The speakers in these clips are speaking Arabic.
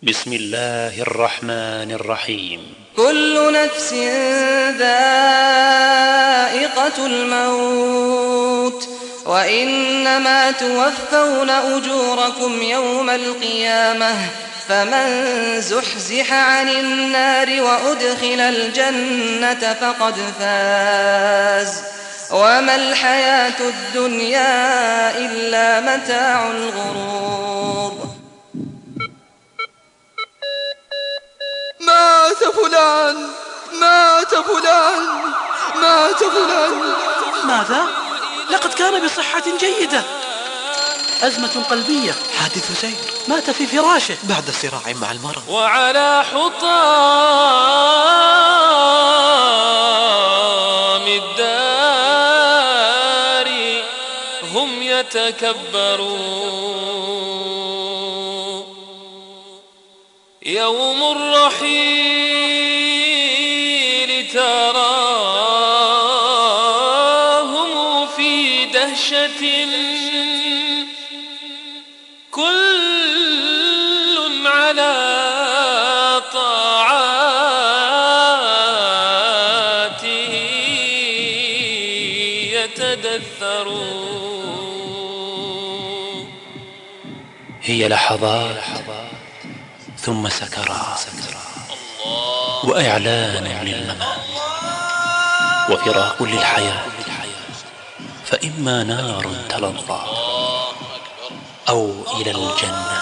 بسم الله الرحمن الرحيم. كل نفس ذائقة الموت وإنما توفون أجوركم يوم القيامة فمن زحزح عن النار وأدخل الجنة فقد فاز وما الحياة الدنيا إلا متاع الغرور. مات فلان مات فلان مات فلان. ماذا؟ لقد كان بصحة جيدة. أزمة قلبية. حادث سير. مات في فراشه بعد صراع مع المرض. وعلى حطام الدار هم يتكبرون. يوم الرحيل تراهم في دهشة كل على طاعاته يتدثرون. هي لحظات ثم سكرات وإعلان للممات وفراق للحياة، فإما نار تلظى أو إلى الجنة.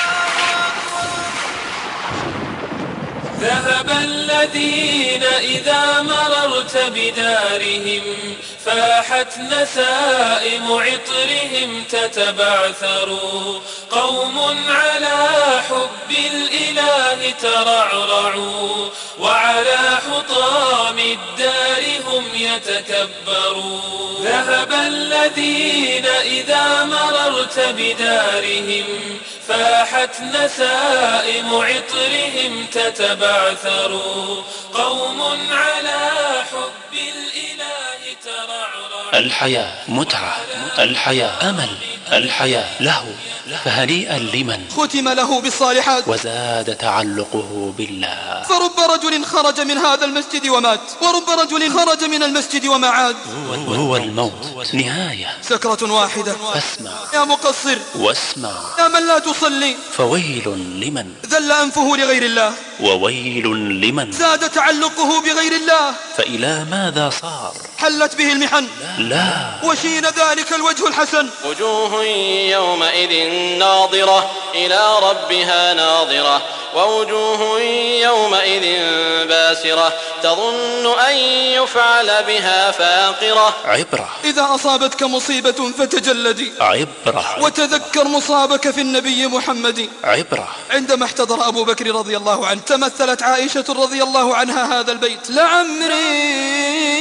ذهب الذين إذا مررت بدارهم فاحت نسائم عطرهم تتبعثر. قوم على حب الإله ترعرعوا وعلى حطام الدار هم يتكبرون. ذهب الذين إذا مررت بدارهم فاحت نسائم عطرهم تتبعثر. قوم على حب الإله ترعرعوا. الحياة متعة، الحياة أمل، الحياة له، فهنيئا لمن ختم له بالصالحات وزاد تعلقه بالله. فرب رجل خرج من هذا المسجد ومات، ورب رجل خرج من المسجد وما عاد. هو الموت نهاية، سكرة واحدة. فاسمع يا مقصر واسمع، يا من لا تصلي، فويل لمن ذل أنفه لغير الله، وويل لمن زاد تعلقه بغير الله. فإلى ماذا صار؟ حلت به المحن، لا وشين ذلك الوجه الحسن. وجوه يومئذ ناظرة إلى ربها ناظرة ووجوه يومئذ باسرة تظن أن يفعل بها فاقرة. عبرة إذا أصابتك مصيبة فتجلدي، عبرة وتذكر مصابك في النبي محمد. عبرة. عندما احتضر أبو بكر رضي الله عنه تمثلت عائشة رضي الله عنها هذا البيت: لعمري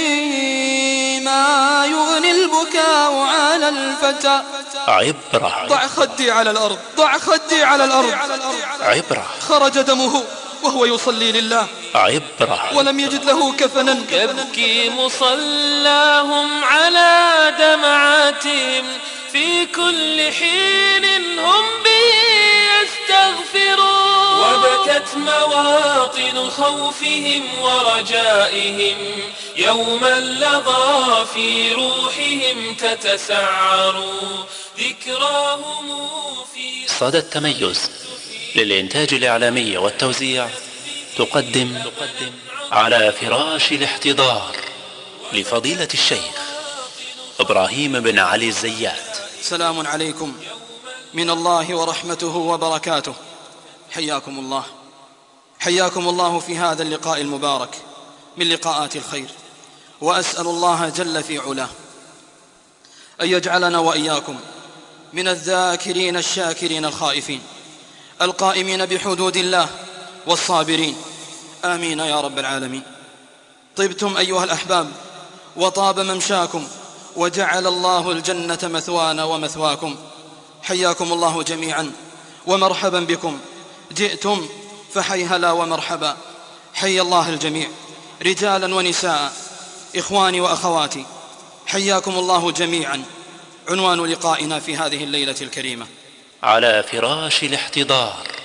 ما يغني البكاء على الفتى. عبرة. ضع خدي على الأرض، ضع خدي على الأرض. عبرة. خرج دمه وهو يصلي لله، عبرة. ولم يجد له كفنا. يبكي مصلاهم على دمعاتهم في كل حين هم به يستغفرون. وبكت مواطن خوفهم ورجائهم يوما لظى في روحهم تتسعر. ذكراهم في صدى التميز للإنتاج الإعلامي والتوزيع تقدم على فراش الاحتضار لفضيلة الشيخ إبراهيم بن علي الزيات. سلام عليكم من الله ورحمته وبركاته. حياكم الله، حياكم الله في هذا اللقاء المبارك من لقاءات الخير، وأسأل الله جل في علاه أن يجعلنا وإياكم من الذاكرين الشاكرين الخائفين القائمين بحدود الله والصابرين، آمين يا رب العالمين. طبتم أيها الأحباب وطاب ممشاكم، وجعل الله الجنة مثوانا ومثواكم. حياكم الله جميعا ومرحبا بكم. جئتم فحيهلا ومرحبا. حي الله الجميع رجالا ونساء، إخواني وأخواتي، حياكم الله جميعا. عنوان لقائنا في هذه الليلة الكريمة: على فراش الاحتضار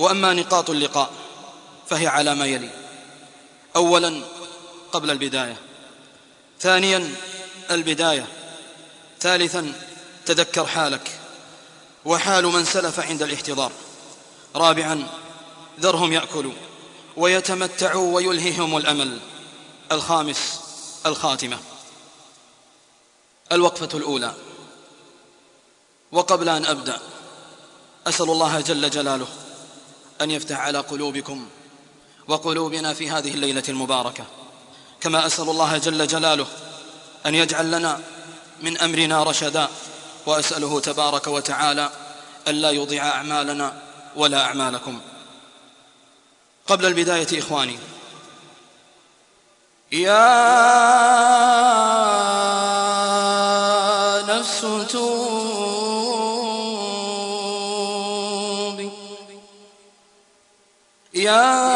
وأما نقاط اللقاء فهي على ما يلي: أولا قبل البداية، ثانيا البداية، ثالثا تذكر حالك وحال من سلف عند الاحتضار، رابعا ذرهم يأكلوا ويتمتعوا ويلههم الأمل، الخامس الخاتمة. الوقفة الأولى. وقبل أن أبدأ أسأل الله جل جلاله أن يفتح على قلوبكم وقلوبنا في هذه الليلة المباركة، كما أسأل الله جل جلاله أن يجعل لنا من أمرنا رشدا، وأسأله تبارك وتعالى أن لا يضيع أعمالنا ولا أعمالكم. قبل البداية إخواني، يا نفس توبي، يا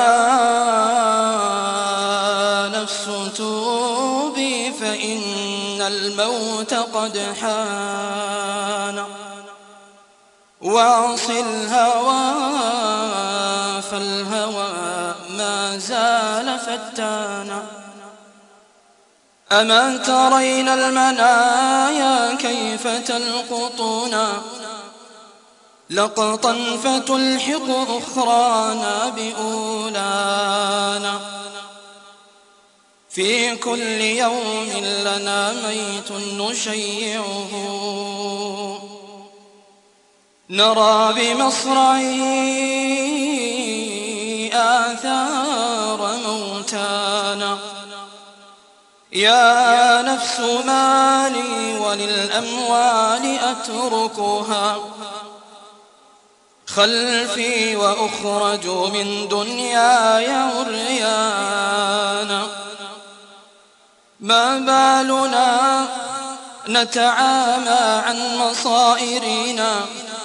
نفس توبي فإن الموت قد حان، واعص الهوى فالهوى ما زال فتانا. أما ترين المنايا كيف تلقطنا لقطا فتلحق أخرانا بأولانا. في كل يوم لنا ميت نشيعه، نرى بمصرعه آثار موتانا. يا نفس ما لي وللأموال أتركها خلفي وأخرج من دنياي عريانا. ما بالنا نتعامى عن مصائرنا،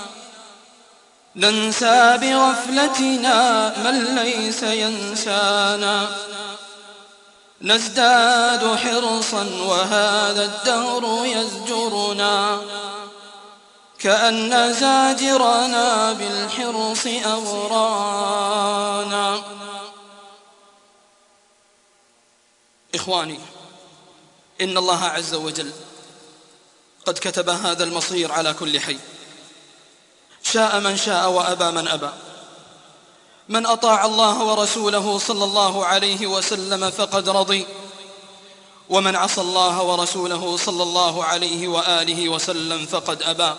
ننسى بغفلتنا من ليس ينسانا. نزداد حرصا وهذا الدهر يزجرنا، كأن زاجرنا بالحرص أغرانا. إخواني، إن الله عز وجل قد كتب هذا المصير على كل حي، شاء من شاء وأبى من أبى. من أطاع الله ورسوله صلى الله عليه وسلم فقد رضي، ومن عصى الله ورسوله صلى الله عليه وآله وسلم فقد أبى.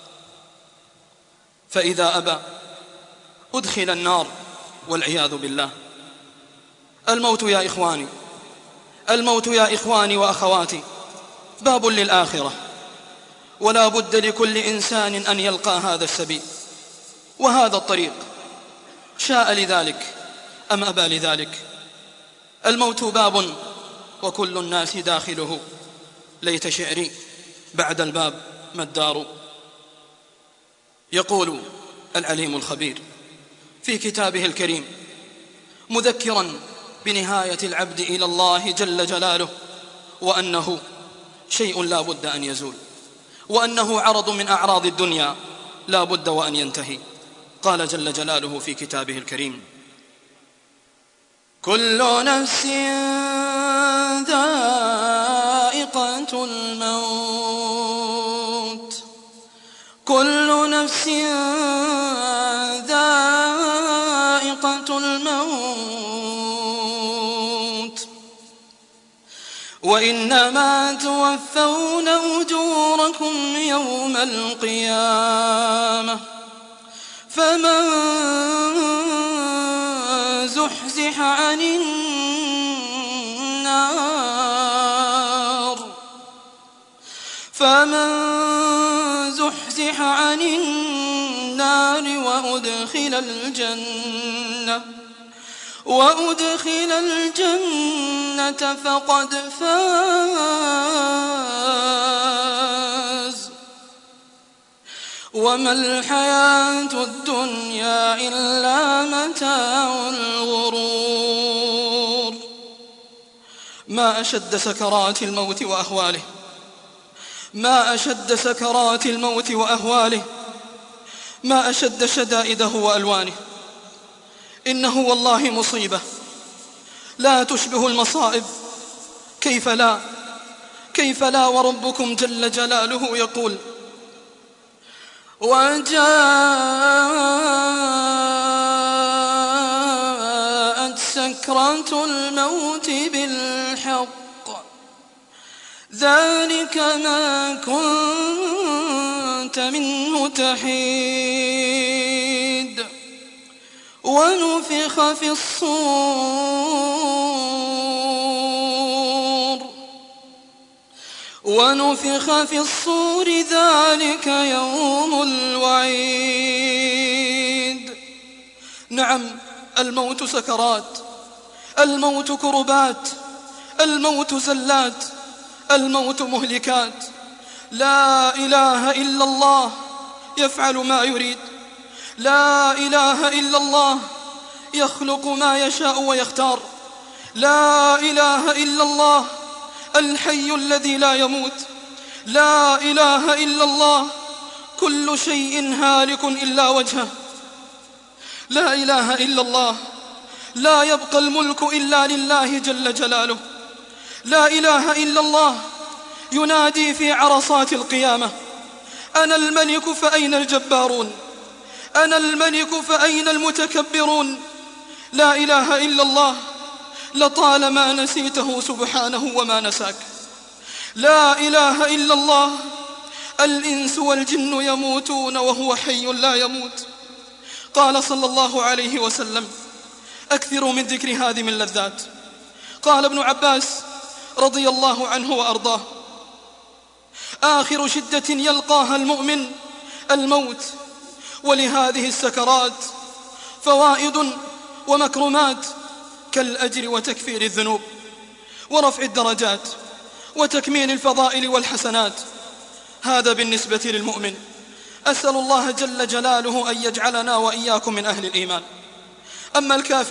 فإذا أبى أدخل النار والعياذ بالله. الموت يا إخواني، الموت يا إخواني وأخواتي باب للآخرة، ولا بد لكل إنسان أن يلقى هذا السبيل وهذا الطريق، شاء لذلك أم أبى لذلك. الموت باب وكل الناس داخله، ليت شعري بعد الباب ما الدار. يقول العليم الخبير في كتابه الكريم مذكرا بنهاية العبد إلى الله جل جلاله، وأنه شيء لا بد أن يزول، وأنه عرض من أعراض الدنيا لا بد وأن ينتهي. قال جل جلاله في كتابه الكريم: كل نفس ذائقة الموت، كل نفس ذائقة الموت، وإنما توفون أجوركم يوم القيامة، فمن زحزح عن النار وأدخل الجنة فقد فاز. وما الحياة الدنيا إلا متاع الغرور. ما أشد سكرات الموت وأهواله، ما أشد سكرات الموت وأهواله، ما أشد شدائده وألوانه. إنه والله مصيبة لا تشبه المصائب. كيف لا وربكم جل جلاله يقول: وجاءت سكرة الموت بالحق ذلك ما كنت منه تحيد ونفخ في الصور ذلك يوم الوعيد. نعم، الموت سكرات، الموت كربات، الموت زلات، الموت مهلكات. لا إله إلا الله يفعل ما يريد، لا إله إلا الله يخلق ما يشاء ويختار، لا إله إلا الله الحي الذي لا يموت، لا إله إلا الله كل شيء هالك إلا وجهه، لا إله إلا الله لا يبقى الملك إلا لله جل جلاله، لا إله إلا الله ينادي في عرصات القيامة: أنا الملك فأين الجبارون، أنا الملك فأين المتكبرون. لا إله إلا الله لطالما نسيته سبحانه وما نساك. لا إله إلا الله الإنس والجن يموتون وهو حي لا يموت. قال صلى الله عليه وسلم: أكثروا من ذكر هذه من اللذات. قال ابن عباس رضي الله عنه وأرضاه: آخر شدة يلقاها المؤمن الموت. ولهذه السكرات فوائد ومكرمات كالأجر وتكفير الذنوب ورفع الدرجات وتكميل الفضائل والحسنات. هذا بالنسبة للمؤمن. أسأل الله جل جلاله أن يجعلنا وإياكم من أهل الإيمان. أما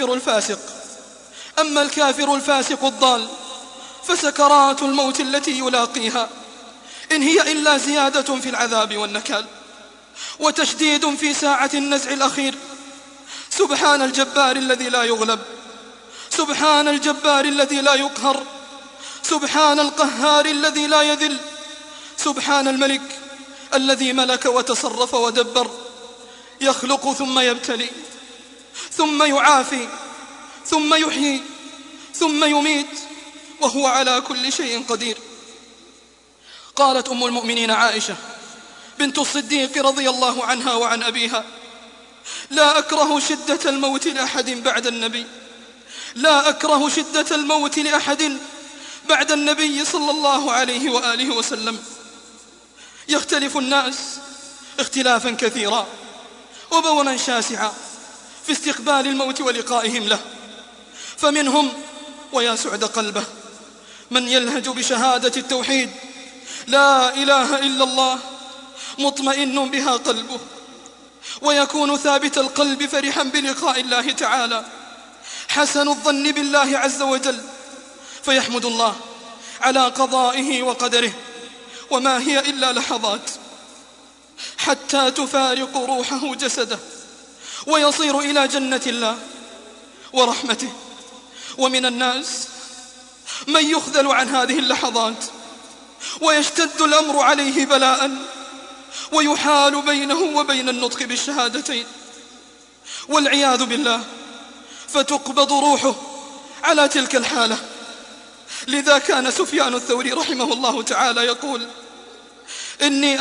الكافر الفاسق الضال فسكرات الموت التي يلاقيها إن هي إلا زيادة في العذاب والنكال وتشديد في ساعة النزع الأخير. سبحان الجبار الذي لا يغلب، سبحان الجبار الذي لا يقهر، سبحان القهار الذي لا يذل، سبحان الملك الذي ملك وتصرف ودبر، يخلق ثم يبتلي ثم يعافي ثم يحيي ثم يميت وهو على كل شيء قدير. قالت أم المؤمنين عائشة بنت الصديق رضي الله عنها وعن أبيها: لا أكره شدة الموت لأحد بعد النبي، لا أكره شدة الموت لأحد بعد النبي صلى الله عليه وآله وسلم. يختلف الناس اختلافا كثيرا وبونا شاسعا في استقبال الموت ولقائهم له، فمنهم ويا سعد قلبه من يلهج بشهادة التوحيد لا إله إلا الله مطمئن بها قلبه، ويكون ثابت القلب فرحا بلقاء الله تعالى حسن الظن بالله عز وجل، فيحمد الله على قضائه وقدره، وما هي إلا لحظات حتى تفارق روحه جسده ويصير إلى جنة الله ورحمته. ومن الناس من يخذل عن هذه اللحظات ويشتد الأمر عليه بلاء ويحال بينه وبين النطق بالشهادتين والعياذ بالله، فتقبض روحه على تلك الحالة. لذا كان سفيان الثوري رحمه الله تعالى يقول: إني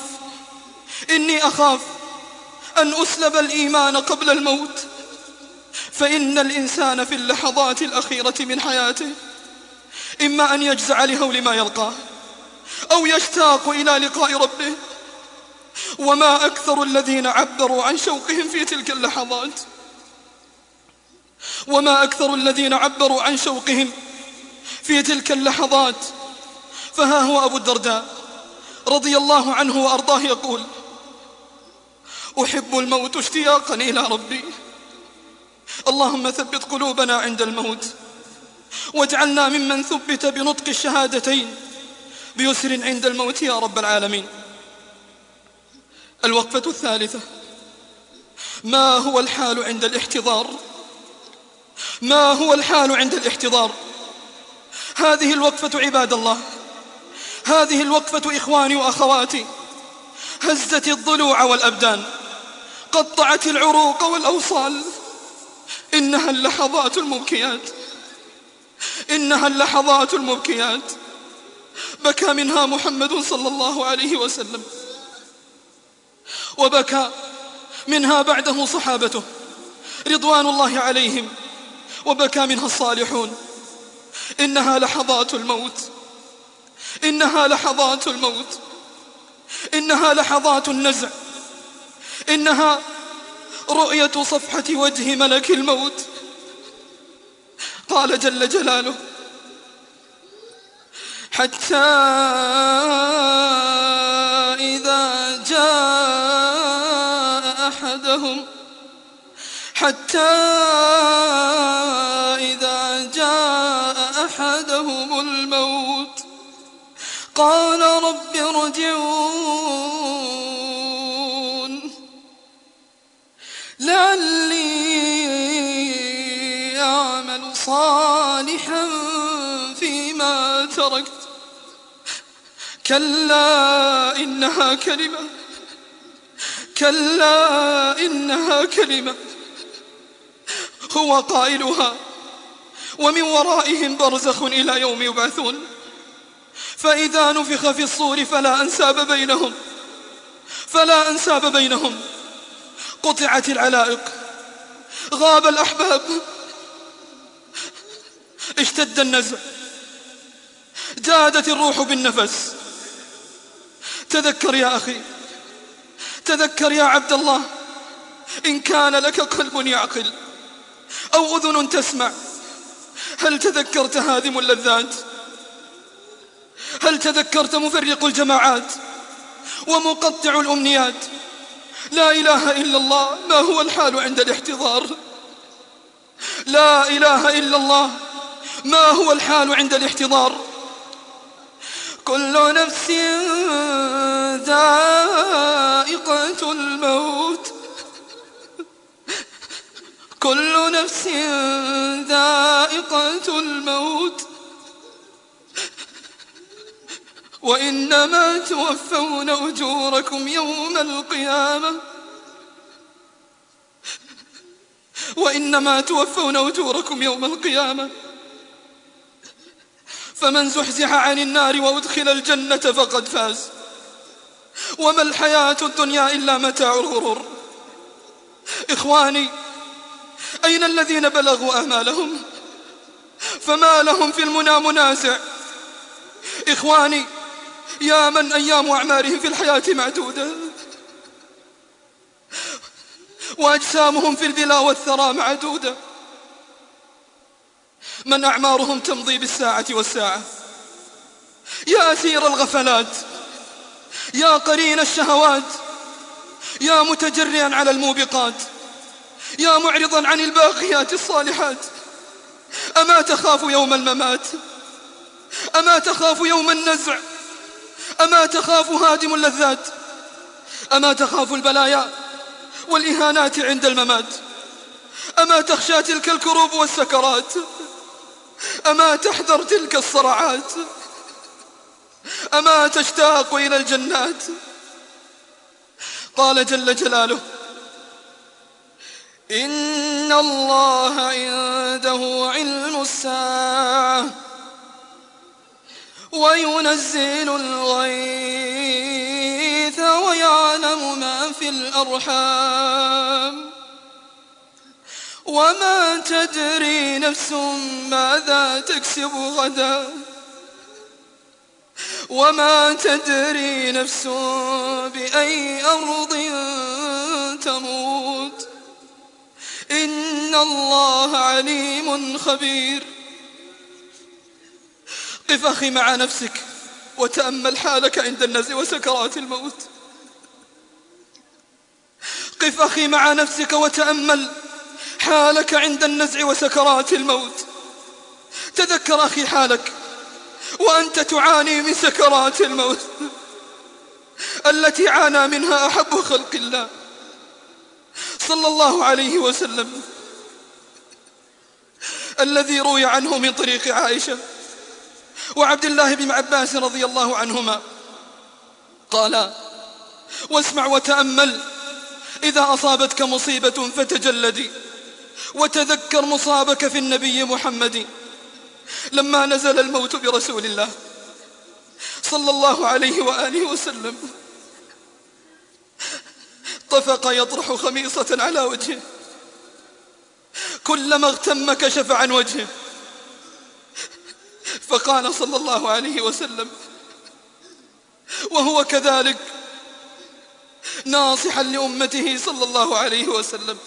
أخاف أن أسلب الإيمان قبل الموت، فإن الإنسان في اللحظات الأخيرة من حياته إما أن يجزع لهول ما يلقاه أو يشتاق إلى لقاء ربه. وما أكثر الذين عبروا عن شوقهم في تلك اللحظات، وما أكثر الذين عبروا عن شوقهم في تلك اللحظات. فها هو أبو الدرداء رضي الله عنه وأرضاه يقول: أحب الموت اشتياقا إلى ربي، اللهم ثبت قلوبنا عند الموت واجعلنا ممن ثبت بنطق الشهادتين بيسر عند الموت يا رب العالمين. الوقفة الثالثة: ما هو الحال عند الاحتضار ما هو الحال عند الاحتضار؟ هذه الوقفة عباد الله، هذه الوقفة إخواني وأخواتي هزت الضلوع والأبدان، قطعت العروق والأوصال. إنها اللحظات المبكيات، إنها اللحظات المبكيات بكى منها محمد صلى الله عليه وسلم، وبكى منها بعده صحابته رضوان الله عليهم، وبكى منها الصالحون. إنها لحظات الموت، إنها لحظات الموت، إنها لحظات النزع، إنها رؤية صفحة وجه ملك الموت. قال جل جلاله: حتى إذا جاء أحدهم الموت قال رب ارجعون لعلي أعمل صالحا فيما تركت كلا إنها كلمة هو قائلها ومن ورائهم برزخ إلى يوم يبعثون. فإذا نفخ في الصور فلا أنساب بينهم، قطعت العلائق، غاب الأحباب، اشتد النزع، جادت الروح بالنفس. تذكر يا أخي، تذكر يا عبد الله، إن كان لك قلب يعقل أو أذن تسمع، هل تذكرت هادم اللذات؟ هل تذكرت مفرق الجماعات ومقطع الأمنيات؟ لا إله إلا الله، ما هو الحال عند الاحتضار؟ لا إله إلا الله، ما هو الحال عند الاحتضار؟ كل نفس ذائقة الموت، كل نفس ذائقة الموت، وإنما توفون أجوركم يوم القيامة، وإنما توفون أجوركم يوم القيامة. فمن زحزح عن النار وأدخل الجنة فقد فاز، وما الحياة الدنيا إلا متاع الغرور. إخواني، أين الذين بلغوا آمالهم فما لهم في المنى منازع؟ إخواني، يا من أيام أعمارهم في الحياة معدودة، وأجسامهم في البلا والثرى معدودة، من أعمارهم تمضي بالساعة والساعة. يا أسير الغفلات، يا قرين الشهوات، يا متجريا على الموبقات، يا معرضا عن الباقيات الصالحات، أما تخاف يوم الممات؟ أما تخاف يوم النزع؟ أما تخاف هادم اللذات؟ أما تخاف البلايا والإهانات عند الممات؟ أما تخشى تلك الكروب والسكرات؟ أما تحذر تلك الصرعات؟ أما تشتاق إلى الجنات؟ قال جل جلاله: إن الله عنده علم الساعة وينزل الغيث ويعلم ما في الأرحام وما تدري نفس ماذا تكسب غدا وما تدري نفس بأي أرض تموت إن الله عليم خبير. قف أخي مع نفسك وتأمل حالك عند النزع وسكرات الموت. قف أخي مع نفسك وتأمل حالك عند النزع وسكرات الموت. تذكر أخي حالك وأنت تعاني من سكرات الموت التي عانى منها أحب خلق الله صلى الله عليه وسلم. الذي روي عنه من طريق عائشة وعبد الله بن عباس رضي الله عنهما قال: واسمع وتأمل، إذا أصابتك مصيبة فتجلدي وتذكر مصابك في النبي محمد. لما نزل الموت برسول الله صلى الله عليه وآله وسلم طفق يطرح خميصة على وجهه، كلما اغتم كشف عن وجهه، فقال صلى الله عليه وسلم وهو كذلك ناصحا لأمته صلى الله عليه وسلم: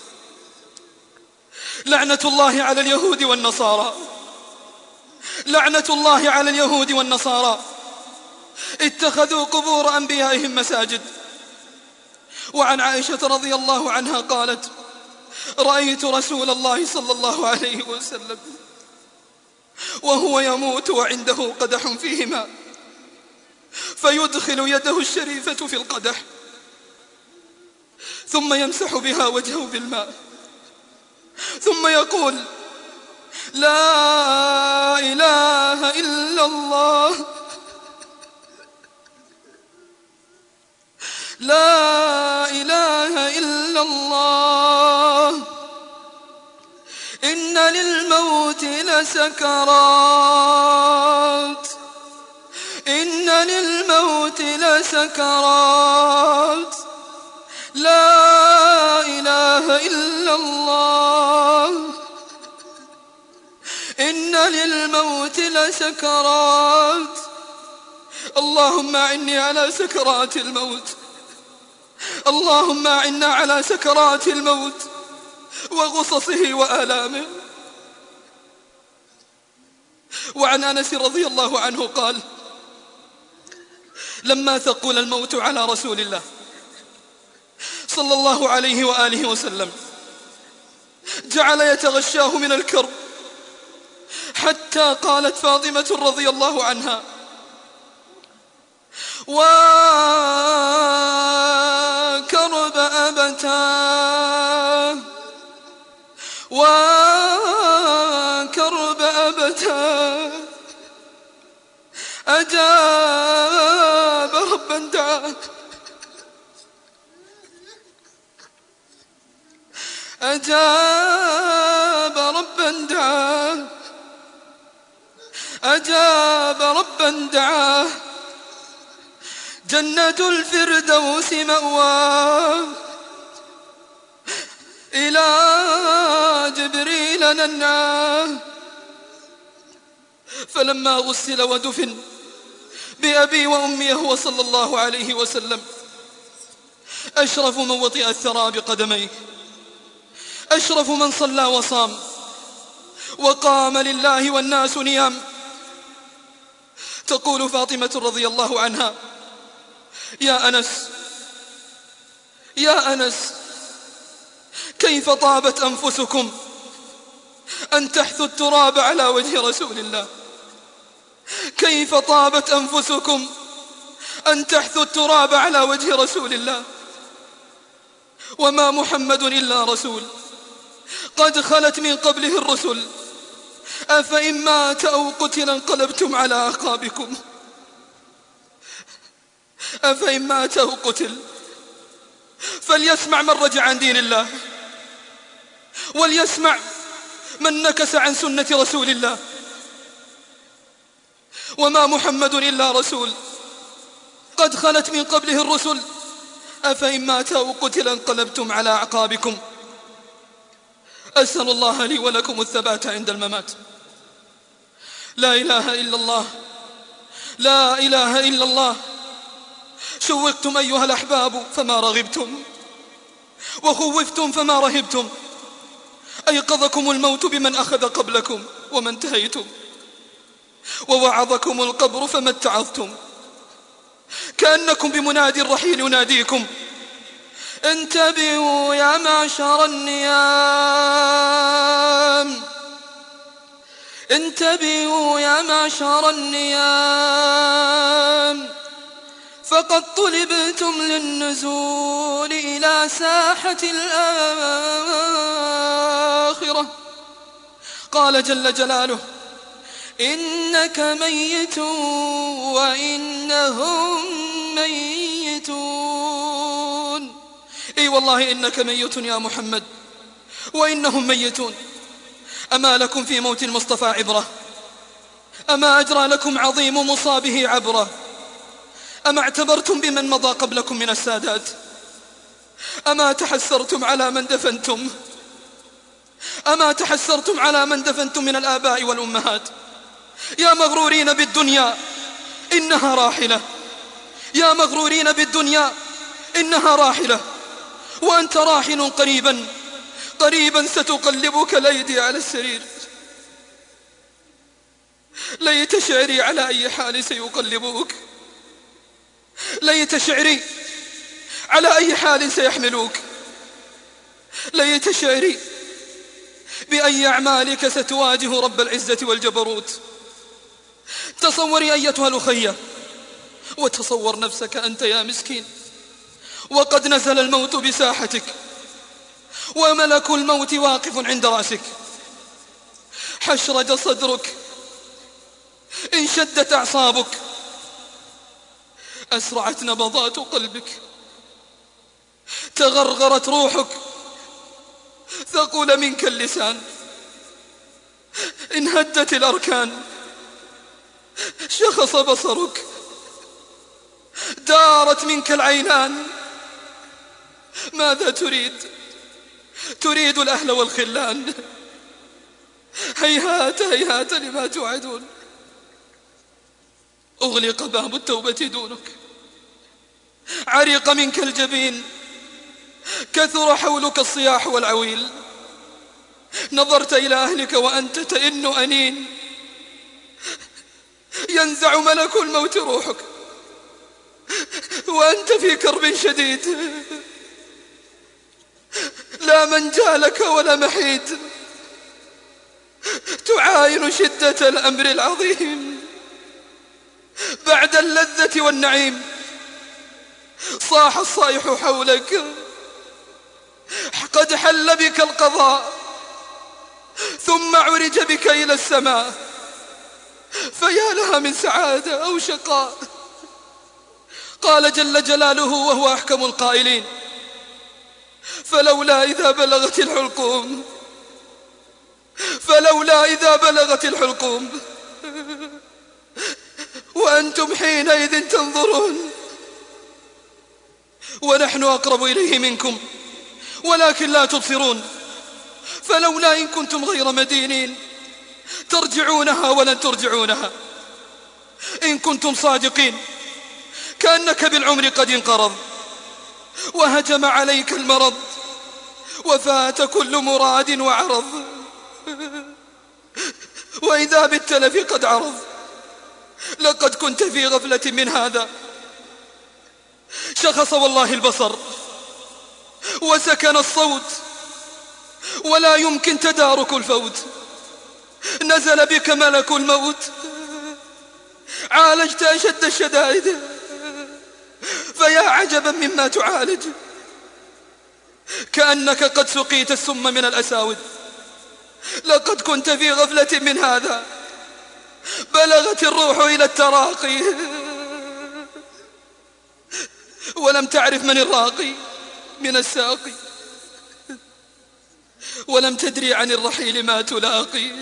لعنة الله على اليهود والنصارى، لعنة الله على اليهود والنصارى، اتخذوا قبور أنبيائهم مساجد. وعن عائشة رضي الله عنها قالت: رأيت رسول الله صلى الله عليه وسلم وهو يموت وعنده قدح فيه ماء، فيدخل يده الشريفة في القدح ثم يمسح بها وجهه بالماء، ثم يقول: لا إله إلا الله، لا إله إلا الله، إن للموت لسكرات، إن للموت لسكرات، لا إله إلا الله، إن للموت لسكرات، اللهم أعني على سكرات الموت، اللهم أعنا على سكرات الموت وغصصه وآلامه. وعن أنس رضي الله عنه قال: لما ثقل الموت على رسول الله صلى الله عليه وآله وسلم جعل يتغشاه من الكرب، حتى قالت فاطمة رضي الله عنها: وكرب أبتاه، وكرب أبتاه، أجاب ربا دعاه، أجاب ربا دعاه، أجاب ربا دعاه، جنة الفردوس مأواه، إلى جبريل ننعاه. فلما غسل ودفن بأبي وأمي هو صلى الله عليه وسلم أشرف من وطئ الثرى بقدميه، أشرف من صلى وصام وقام لله والناس نيام. تقول فاطمة رضي الله عنها: يا أنس، يا أنس، كيف طابت أنفسكم أن تحثوا التراب على وجه رسول الله، كيف طابت أنفسكم أن تحثوا التراب على وجه رسول الله. وما محمد إلا رسول قد خلت من قبله الرسل، أفإن مات أو قتل انقلبتم على أعقابكم، أفإن مات أو قتل. فليسمع من رجع عن دين الله، وليسمع من نكس عن سنة رسول الله. وما محمد إلا رسول قد خلت من قبله الرسل، أفإن مات أو قتل انقلبتم على أعقابكم. أسأل الله لي ولكم الثبات عند الممات. لا إله إلا الله، لا إله إلا الله. شوقتم أيها الأحباب فما رغبتم، وخوفتم فما رهبتم. أيقظكم الموت بمن أخذ قبلكم وما انتهيتم، ووعظكم القبر فما اتعظتم. كأنكم بمنادي الرحيل يناديكم: انتبهوا يا معشر النيام، انتبهوا يا معشر النيام، فقد طلبتم للنزول إلى ساحة الآخرة. قال جل جلاله: إنك ميت وإنهم ميتون. إي والله إنك ميت يا محمد وإنهم ميتون. أما لكم في موت المصطفى عبرة؟ أما أجرى لكم عظيم مصابه عبرة؟ أما اعتبرتم بمن مضى قبلكم من السادات؟ أما تحسرتم على من دفنتم؟ أما تحسرتم على من دفنتم من الآباء والأمهات؟ يا مغرورين بالدنيا إنها راحلة، يا مغرورين بالدنيا إنها راحلة، وأنت راحل قريبا قريبا ستقلبك الأيدي على السرير. ليت شعري على أي حال سيقلبوك، ليت شعري على أي حال سيحملوك، ليت شعري بأي أعمالك ستواجه رب العزة والجبروت. تصوري أيتها الأخية، وتصور نفسك أنت يا مسكين، وقد نزل الموت بساحتك وملك الموت واقف عند رأسك. حشرج صدرك، انشدت أعصابك، أسرعت نبضات قلبك، تغرغرت روحك، ثقل منك اللسان، انهدت الأركان، شخص بصرك، دارت منك العينان. ماذا تريد؟ تريد الأهل والخلان. هيهات هيهات لما توعدون. أغلق باب التوبة دونك، عرق منك الجبين، كثر حولك الصياح والعويل. نظرت إلى أهلك وأنت تئن أنين، ينزع ملك الموت روحك وأنت في كرب شديد، لا منجى لك ولا محيد، تعاين شدة الأمر العظيم. بعد اللذة والنعيم صاح الصائح حولك، قد حل بك القضاء ثم عرج بك إلى السماء، فيا لها من سعادة أو شقاء. قال جل جلاله وهو أحكم القائلين: فلولا إذا بلغت الحلقوم، فلولا إذا بلغت الحلقوم وأنتم حينئذ تنظرون ونحن أقرب إليه منكم ولكن لا تبصرون. فلولا إن كنتم غير مدينين ترجعونها ولن ترجعونها. إن كنتم صادقين كأنك بالعمر قد انقرض وهجم عليك المرض وفات كل مراد وعرض، وإذا بالتلف قد عرض. لقد كنت في غفلة من هذا. شخص والله البصر وسكن الصوت ولا يمكن تدارك الفوت. نزل بك ملك الموت، عالجت أشد الشدائد، فيا عجبا مما تعالج. كأنك قد سقيت السم من الأساود. لقد كنت في غفلة من هذا. بلغت الروح إلى التراقي ولم تعرف من الراقي من الساقي، ولم تدري عن الرحيل ما تلاقي.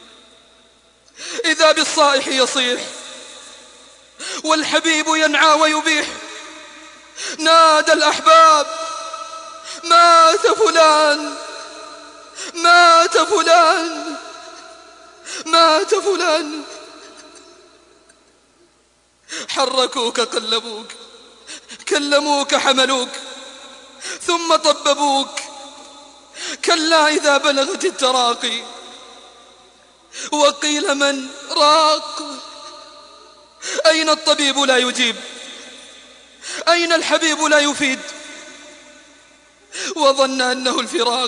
إذا بالصائح يصيح والحبيب ينعى ويبيح. نادى الأحباب: مات فلان، مات فلان، مات فلان. حركوك، قلبوك، كلموك، حملوك، ثم طببوك. كلا إذا بلغت التراقي وقيل من راق. أين الطبيب لا يجيب؟ أين الحبيب لا يفيد؟ وظن أنه الفراق،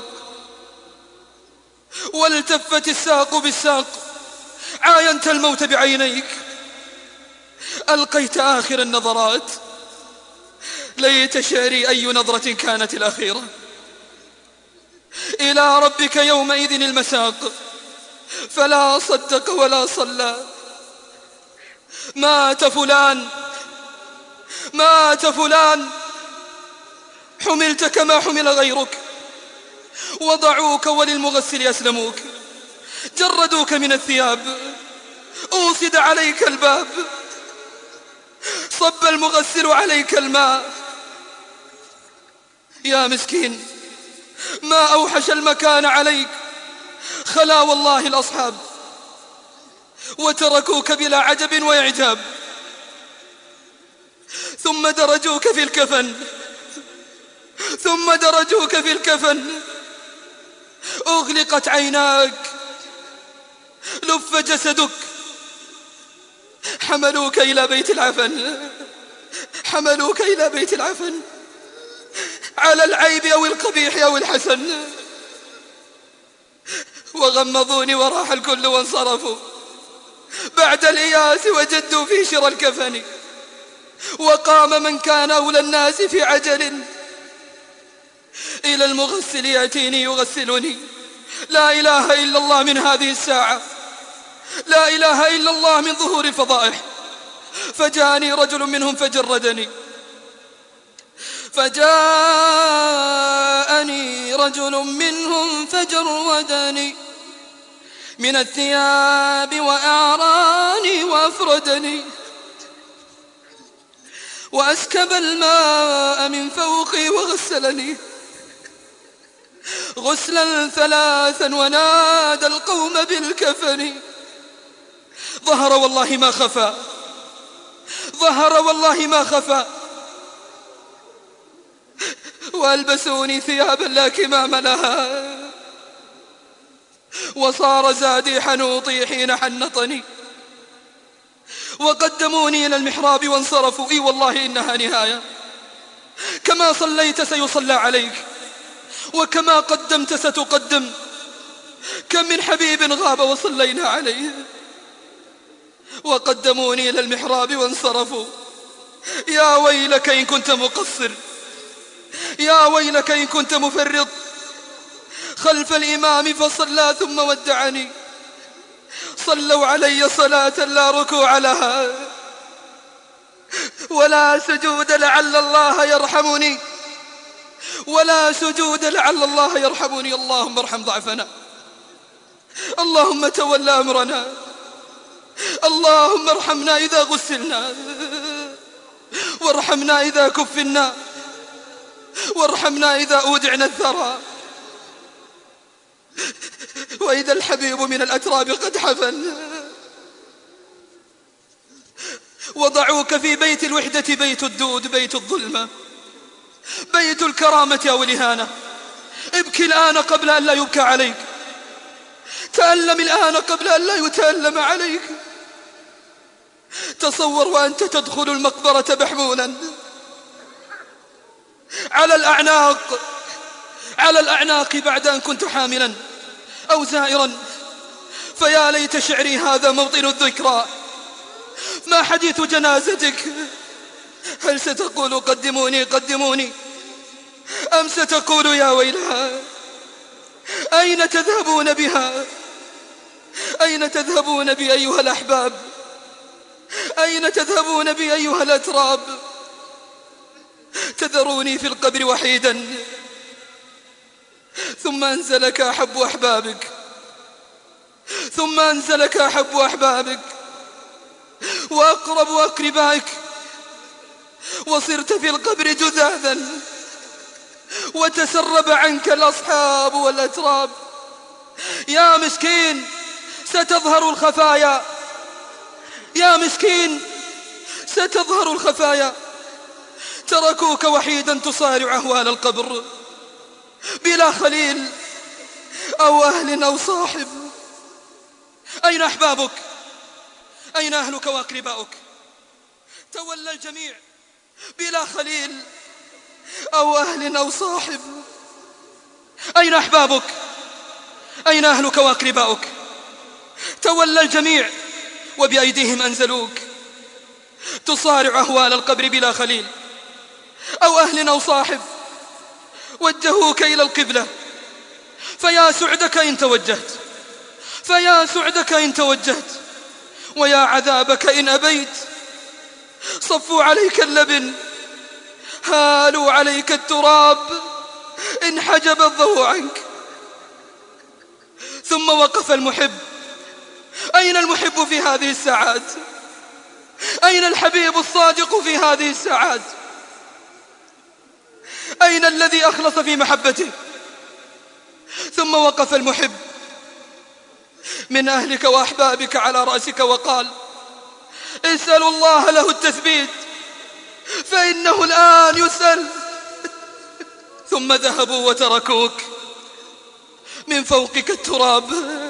والتفت الساق بالساق. عاينت الموت بعينيك، ألقيت آخر النظرات. ليت شعري أي نظرة كانت الأخيرة. إلى ربك يومئذ المساق، فلا صدق ولا صلى. مات فلان، مات فلان، حملت كما حمل غيرك، وضعوك وللمغسل يسلموك، جردوك من الثياب، أوسد عليك الباب، صب المغسل عليك الماء. يا مسكين، ما أوحش المكان عليك. خلا والله الأصحاب وتركوك بلا عجب وإعجاب، ثم درجوك في الكفن، ثم درجوك في الكفن، أغلقت عيناك، لف جسدك، حملوك إلى بيت العفن، حملوك إلى بيت العفن على العيب أو القبيح أو الحسن، وغمضوني وراح الكل وانصرفوا بعد الإياس وجدوا في شرى الكفن. وقام من كان أولى الناس في عجل إلى المغسل يأتيني يغسلني. لا إله إلا الله من هذه الساعة، لا إله إلا الله من ظهور الفضائح. فجاءني رجل منهم فجردني، فجاءني رجل منهم فجردني من الثياب وأعراني وأفردني، وأسكب الماء من فوقي وغسلني غسلا ثلاثا ونادى القوم بالكفن. ظهر والله ما خفى، ظهر والله ما خفى، وألبسوني ثيابا لا كمام لها، وصار زادي حنوطي حين حنطني، وقدموني إلى المحراب وانصرفوا. إي والله إنها نهاية. كما صليت سيصلى عليك، وكما قدمت ستقدم. كم من حبيب غاب وصلينا عليه، وقدموني إلى المحراب وانصرفوا. يا ويلك إن كنت مقصر، يا ويلك إن كنت مفرط خلف الإمام فصلى ثم ودعني. صلوا علي صلاة لا ركوع لها ولا سجود لعل الله يرحمني، ولا سجود لعل الله يرحمني. اللهم ارحم ضعفنا، اللهم تول أمرنا، اللهم ارحمنا إذا غسلنا، وارحمنا إذا كفنا، وارحمنا إذا أودعنا الثرى، وإذا الحبيب من الأتراب قد حفن. وضعوك في بيت الوحدة، بيت الدود، بيت الظلمة، بيت الكرامة أو الإهانة. ابكي الآن قبل أن لا يبكى عليك، تألم الآن قبل أن لا يتألم عليك. تصور وأنت تدخل المقبرة محمولا على الأعناق، على الأعناق بعد أن كنت حاملا أو زائرا. فيا ليت شعري هذا موطن الذكرى. ما حديث جنازتك؟ هل ستقول قدموني قدموني، أم ستقول يا ويلها؟ أين تذهبون بها؟ أين تذهبون بي أيها الأحباب؟ أين تذهبون بي أيها الأتراب؟ تذروني في القبر وحيدا، ثم أنزلك أحب أحبابك، ثم أنزلك أحب أحبابك وأقرب أقربائك، وصرت في القبر جذاذا، وتسرب عنك الأصحاب والأتراب. يا مسكين ستظهر الخفايا، يا مسكين ستظهر الخفايا. تركوك وحيدا تصارع أهوال القبر بلا خليل أو أهل أو صاحب. أين أحبابك؟ أين أهلك وأقرباؤك؟ تولى الجميع بلا خليل أو أهل أو صاحب. أين أحبابك؟ أين أهلك وأقرباؤك؟ تولى الجميع وبأيديهم أنزلوك، تصارع أهوال القبر بلا خليل أو أهل أو صاحب. وجهوك إلى القبلة، فيا سعدك إن توجهت، فيا سعدك إن توجهت ويا عذابك إن أبيت. صفوا عليك اللبن، هالوا عليك التراب، إن حجب الضوء عنك. ثم وقف المحب. أين المحب في هذه الساعات؟ أين الحبيب الصادق في هذه الساعات؟ أين الذي أخلص في محبته؟ ثم وقف المحب من أهلك وأحبابك على رأسك وقال: اسألوا الله له التثبيت فإنه الآن يسأل. ثم ذهبوا وتركوك، من فوقك التراب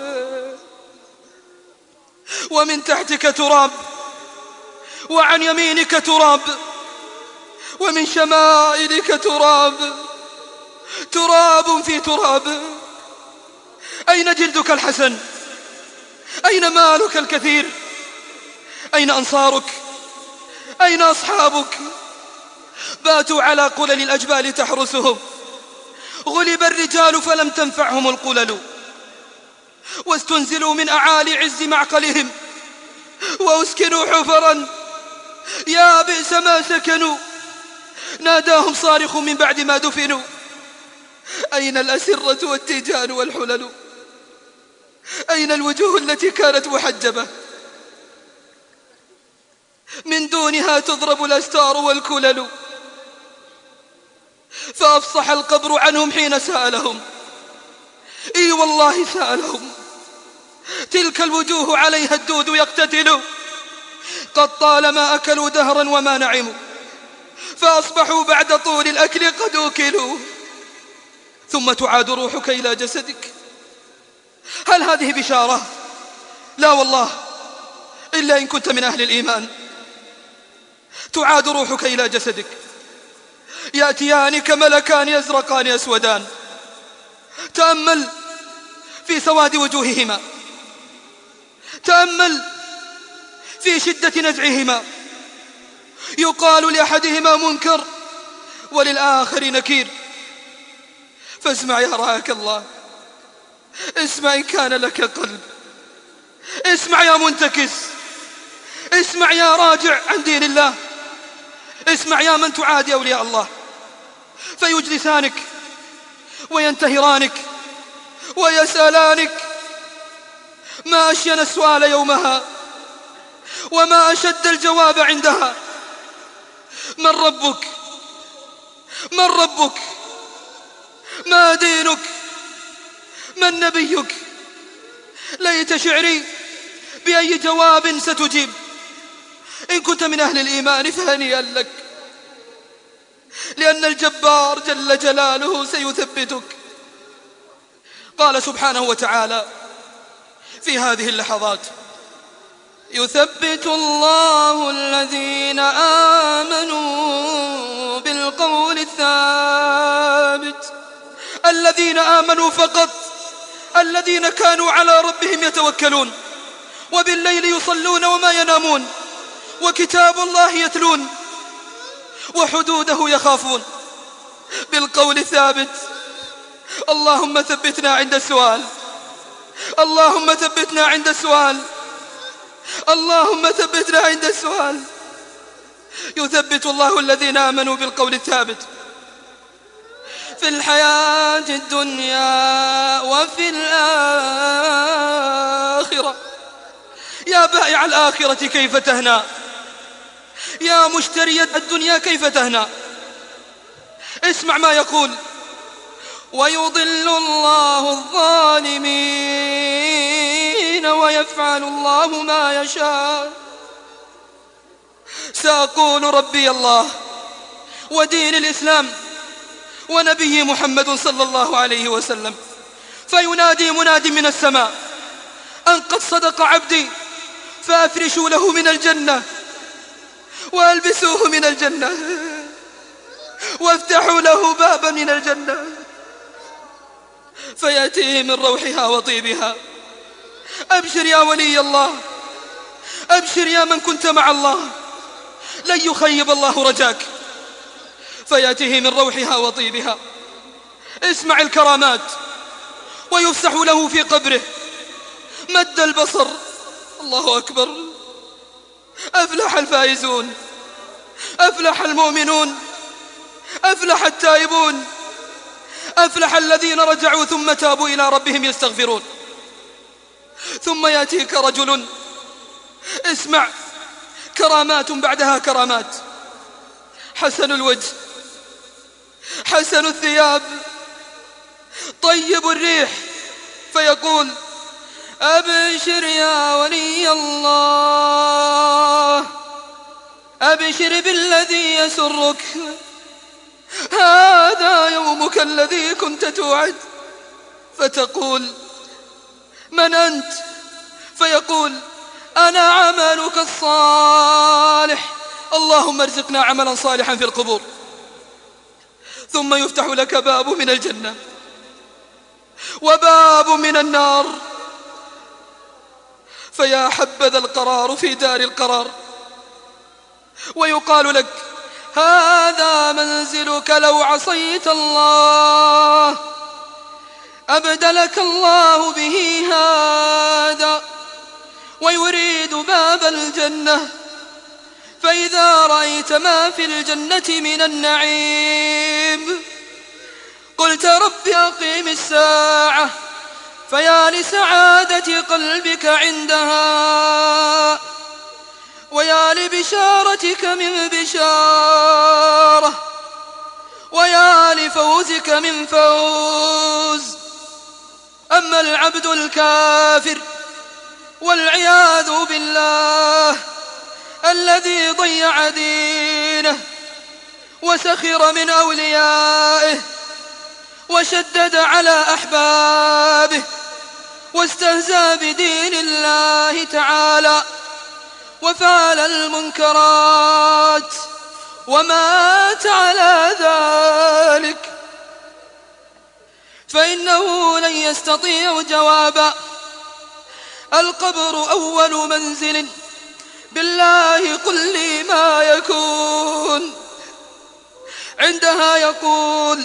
ومن تحتك تراب وعن يمينك تراب ومن شمائلك تراب، تراب في تراب. أين جلدك الحسن؟ أين مالك الكثير؟ أين أنصارك؟ أين أصحابك؟ باتوا على قلل الأجبال تحرسهم. غلب الرجال فلم تنفعهم القلل، واستنزلوا من أعالي عز معقلهم، وأسكنوا حفرا يا بئس ما سكنوا. ناداهم صارخ من بعد ما دفنوا: أين الأسرة والتيجان والحلل؟ أين الوجوه التي كانت محجبة من دونها تضرب الأستار والكلل؟ فأفصح القبر عنهم حين سألهم. إي والله سألهم. تلك الوجوه عليها الدود يقتتل، قد طالما أكلوا دهرا وما نعموا، فأصبحوا بعد طول الأكل قد أكلوا. ثم تعاد روحك إلى جسدك. هل هذه بشارة؟ لا والله، إلا إن كنت من أهل الإيمان. تعاد روحك إلى جسدك، يأتيانك ملكان يزرقان أسودان. تأمل في سواد وجوههما، تأمل في شدة نزعهما. يقال لأحدهما منكر وللآخر نكير. فاسمع يا رعاك الله، اسمع إن كان لك قلب. اسمع يا منتكس، اسمع يا راجع عن دين الله. اسمع يا من تعادي أولياء الله، فيجلسانك وينتهرانك ويسألانك. ما أشين السؤال يومها وما أشد الجواب عندها. من ربك؟ من ربك؟ ما دينك؟ من نبيك؟ ليت شعري بأي جواب ستجيب. إن كنت من أهل الإيمان فهنيئا لك، لأن الجبار جل جلاله سيثبتك. قال سبحانه وتعالى في هذه اللحظات: يثبت الله الذين آمنوا بالقول الثابت. الذين آمنوا فقط، الذين كانوا على ربهم يتوكلون، وبالليل يصلون وما ينامون، وكتاب الله يتلون، وحدوده يخافون بالقول الثابت. اللهم ثبتنا عند السؤال، اللهم ثبتنا عند السؤال، اللهم ثبتنا عند السؤال. يثبت الله الذين آمنوا بالقول الثابت في الحياة الدنيا وفي الآخرة. يا بائع الآخرة كيف تهنى؟ يا مشتري الدنيا كيف تهنى؟ اسمع ما يقول: ويضل الله الظالمين ويفعل الله ما يشاء. سأقول ربي الله ودين الإسلام ونبي محمد صلى الله عليه وسلم، فينادي مناد من السماء أن قد صدق عبدي، فأفرشوا له من الجنة وألبسوه من الجنة وافتحوا له بابا من الجنة، فيأتيه من روحها وطيبها. أبشر يا ولي الله، أبشر يا من كنت مع الله، لن يخيب الله رجاك. فيأتيه من روحها وطيبها. اسمع الكرامات. ويفسح له في قبره مد البصر. الله أكبر. أفلح الفائزون، أفلح المؤمنون، أفلح التائبون، أفلح الذين رجعوا ثم تابوا إلى ربهم يستغفرون. ثم يأتيك رجل، اسمع، كرامات بعدها كرامات، حسن الوجه، حسن الثياب، طيب الريح، فيقول: أبشر يا ولي الله، أبشر بالذي يسرك، هذا يومك الذي كنت توعد. فتقول: من أنت؟ فيقول: أنا عملك الصالح، اللهم ارزقنا عملا صالحا في القبور. ثم يفتح لك باب من الجنة وباب من النار، فيا حبذا القرار في دار القرار. ويقال لك: هذا منزلك لو عصيت الله، أبدلك الله به هذا. ويريد باب الجنة، فإذا رأيت ما في الجنة من النعيم قلت: رب أقيم الساعة، فيا لسعادة قلبك عندها، ويا لبشارتك من بشارة، ويا لفوزك من فوز. أما العبد الكافر والعياذ بالله الذي ضيع دينه وسخر من أوليائه وشدد على أحبابه واستهزأ بدين الله تعالى وفعل المنكرات ومات على ذلك، فإنه لن يستطيع جوابا. القبر أول منزل، بالله قل لي ما يكون. عندها يقول: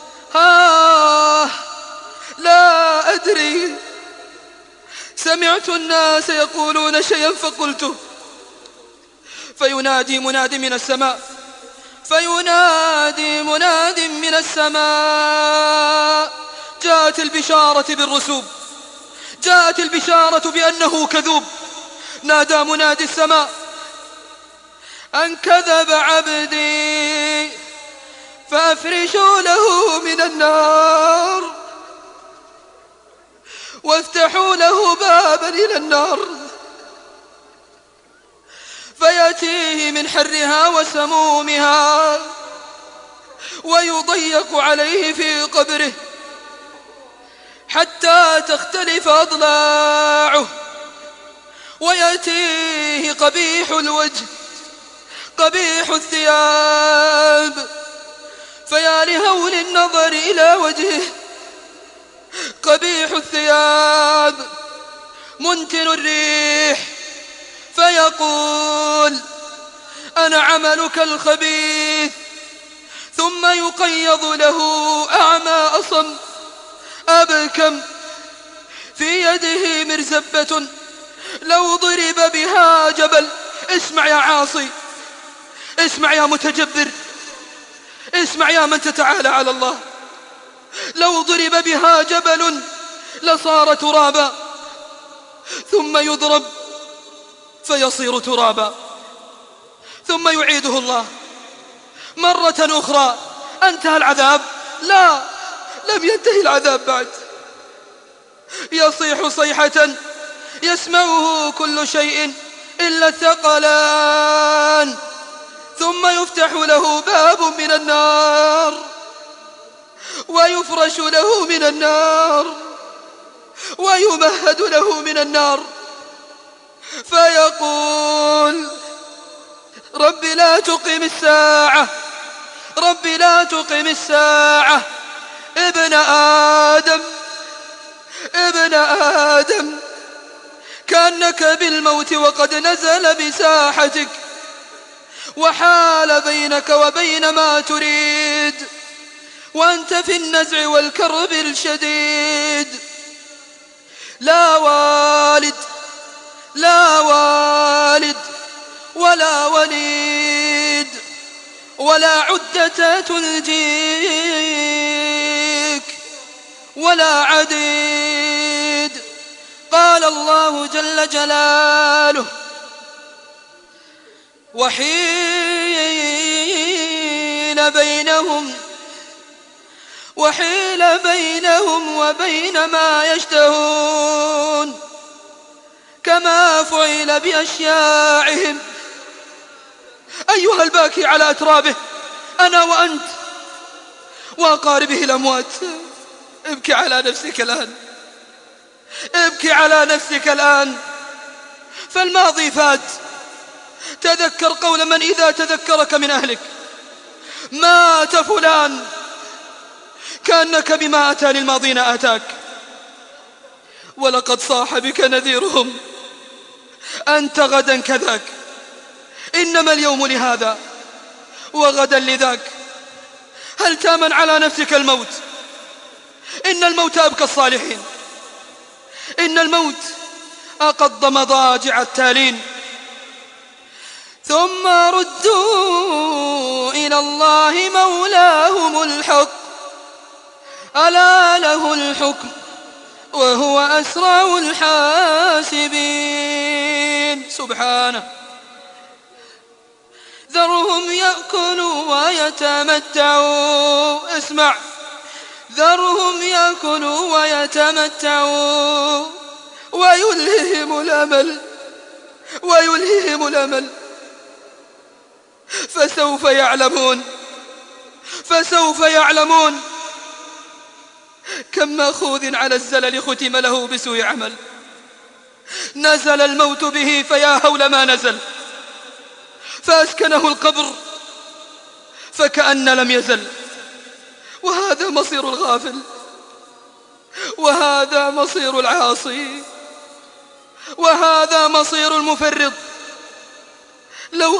لا أدري، سمعت الناس يقولون شيئا فقلته. فينادي مناد من السماء، فينادي مناد من السماء: جاءت البشارة بالرسوب، جاءت البشارة بأنه كذوب. نادى منادي السماء: أن كذب عبدي فأفرشوا له من النار وافتحوا له بابا إلى النار، فيأتيه من حرها وسمومها ويضيق عليه في قبره حتى تختلف أضلاعه، ويأتيه قبيح الوجه قبيح الثياب، فيا لهول النظر إلى وجهه قبيح الثياب منتن الريح، فيقول: أنا عملك الخبيث. ثم يقيض له أعمى أصم أبكم في يده مرزبة لو ضرب بها جبل. اسمع يا عاصي، اسمع يا متجبر، اسمع يا من تتعالى على الله. لو ضرب بها جبل لصار ترابا، ثم يضرب فيصير ترابا، ثم يعيده الله مرة أخرى. انتهى العذاب؟ لا، لم ينتهي العذاب بعد. يصيح صيحة يسمعه كل شيء إلا الثقلان، ثم يفتح له باب من النار ويفرش له من النار ويمهد له من النار، فيقول: رب لا تقم الساعة، رب لا تقم الساعة. ابن آدم، ابن آدم، كأنك بالموت وقد نزل بساحتك وحال بينك وبين ما تريد، وأنت في النزع والكرب الشديد. لا والد ولا وليد ولا عدة تلجيك ولا عديد. قال الله جل جلاله: وحيل بينهم وبين ما يشتهون كما فعل بأشياعهم. أيها الباكي على أترابه، أنا وأنت وأقاربه الأموات، ابكي على نفسك الآن، ابكي على نفسك الآن، فالماضي فات. تذكر قول من إذا تذكرك من أهلك: مات فلان، كأنك بما أتى للماضين آتاك. ولقد صاح بك نذيرهم: أنت غدا كذاك، إنما اليوم لهذا وغدا لذاك. هل تامن على نفسك الموت؟ إن الموت أبكى الصالحين، إن الموت أقض مضاجع التالين. ثم ردوا إلى الله مولاهم الحق، ألا له الحكم وهو أسرع الحاسبين. سبحانه. ذرهم يأكلوا ويتمتعوا، اسمع، ذرهم يأكلوا ويتمتعوا ويلههم الأمل فسوف يعلمون كم مأخوذ على الزلل ختم له بسوء عمل. نزل الموت به فيا هول ما نزل، فأسكنه القبر فكأن لم يزل. وهذا مصير الغافل، وهذا مصير العاصي، وهذا مصير المفرط. لو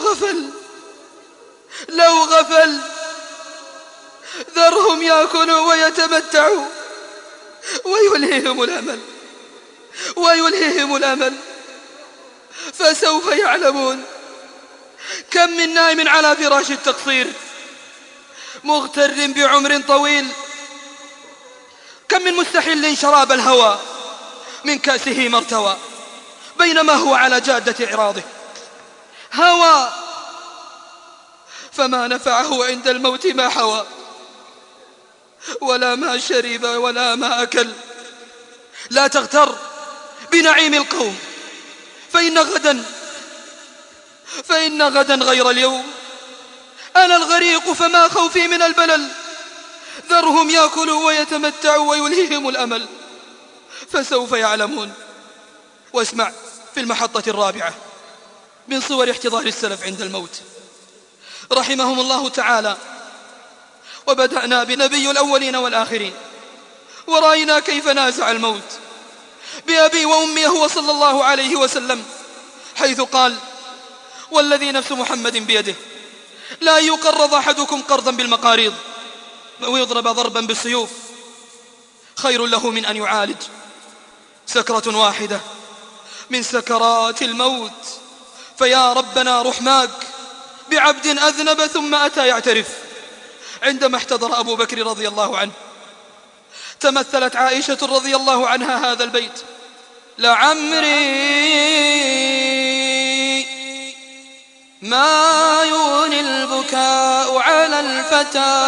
غفل ذرهم يأكلوا ويتمتعوا ويلههم الأمل فسوف يعلمون. كم من نائم على فراش التقصير مغتر بعمر طويل، كم من مستحل شراب الهوى من كأسه ما ارتوى، بينما هو على جادة إعراضه هوى، فما نفعه عند الموت ما حوى، ولا ما شرب ولا ما أكل. لا تغتر بنعيم القوم، فإن غدا غير اليوم. أنا الغريق فما خوفي من البلل، ذرهم يأكلوا ويتمتعوا ويلههم الأمل فسوف يعلمون. واسمع في المحطة الرابعة من صور احتضار السلف عند الموت رحمهم الله تعالى. وبدأنا بنبي الأولين والآخرين، ورأينا كيف نازع الموت بأبي وأمي هو صلى الله عليه وسلم، حيث قال: والذي نفس محمد بيده لا يقرض أحدكم قرضا بالمقاريض ويضرب ضربا بالسيوف خير له من أن يعالج سكرة واحدة من سكرات الموت. فيا ربنا رحماك بعبد أذنب ثم أتى يعترف. عندما احتضر أبو بكر رضي الله عنه تمثلت عائشة رضي الله عنها هذا البيت: لعمري ما يغني البكاء على الفتى،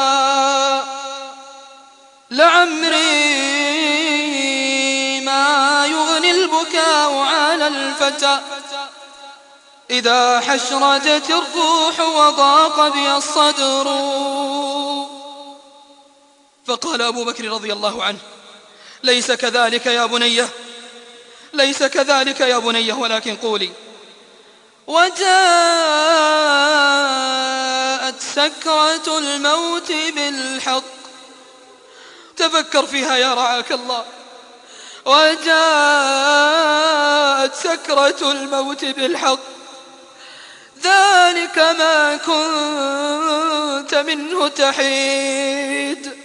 لعمري ما يغني البكاء على الفتى، إذا حشرجت الروح وضاق بي الصدر. فقال أبو بكر رضي الله عنه: ليس كذلك يا بنية، ليس كذلك يا بنية، ولكن قولي: وجاءت سكرة الموت بالحق. تفكر فيها يا رعاك الله. وجاءت سكرة الموت بالحق، ذلك ما كنت منه تحيد.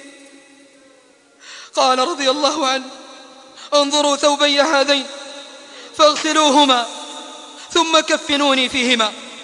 قال رضي الله عنه: انظروا ثوبي هذين فاغسلوهما ثم كفنوني فيهما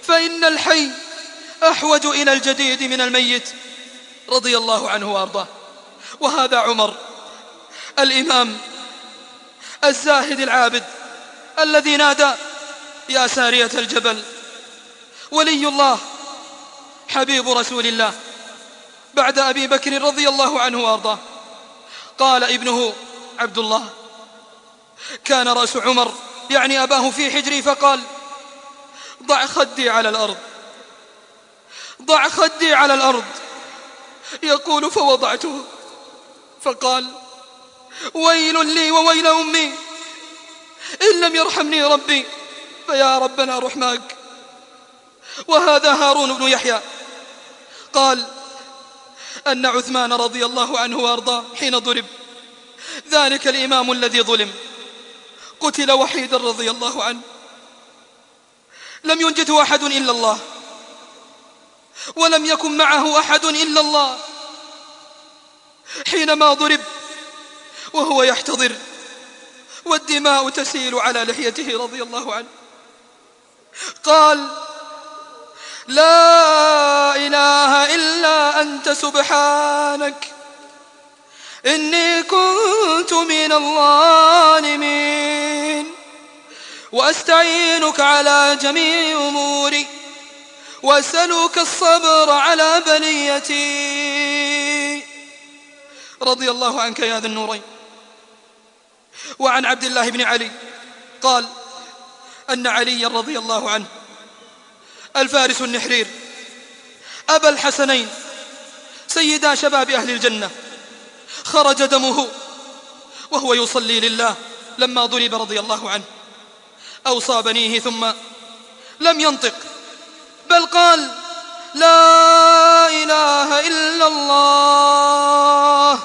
فإن الحي أحوج إلى الجديد من الميت، رضي الله عنه وأرضاه. وهذا عمر الإمام الزاهد العابد الذي نادى يا سارية الجبل، ولي الله حبيب رسول الله بعد أبي بكر رضي الله عنه وأرضاه. قال ابنه عبد الله: كان رأس عمر يعني أباه في حجري، فقال: ضع خدي على الأرض، ضع خدي على الأرض. يقول: فوضعته، فقال: ويل لي وويل أمي إن لم يرحمني ربي فيا ربنا رحماك. وهذا هارون بن يحيى قال أن عثمان رضي الله عنه وأرضاه حين ضرب ذلك الإمام الذي ظلم قتل وحيدا رضي الله عنه، لم ينجده أحد إلا الله، ولم يكن معه أحد إلا الله. حينما ضرب وهو يحتضر والدماء تسيل على لحيته رضي الله عنه، قال: لا إله إلا أنت سبحانك إني كنت من الظالمين، وأستعينك على جميع أموري، وأسألك الصبر على بليتي. رضي الله عنك يا ذا النورين. وعن عبد الله بن علي قال أن علي رضي الله عنه الفارس النحرير أبا الحسنين سيدا شباب أهل الجنة خرج دمه وهو يصلي لله لما ضرب رضي الله عنه، أوصى بنيه ثم لم ينطق، بل قال: لا إله إلا الله،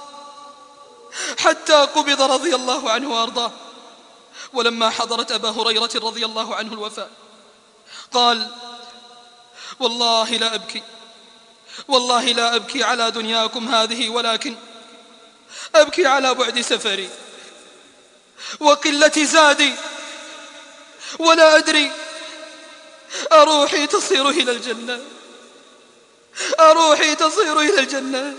حتى قبض رضي الله عنه وأرضاه. ولما حضرت أبا هريرة رضي الله عنه الوفاة قال: والله لا أبكي، والله لا أبكي على دنياكم هذه، ولكن أبكي على بعد سفري وقلة زادي، ولا أدري أروحي تصير إلى الجنة، أروحي تصير إلى الجنة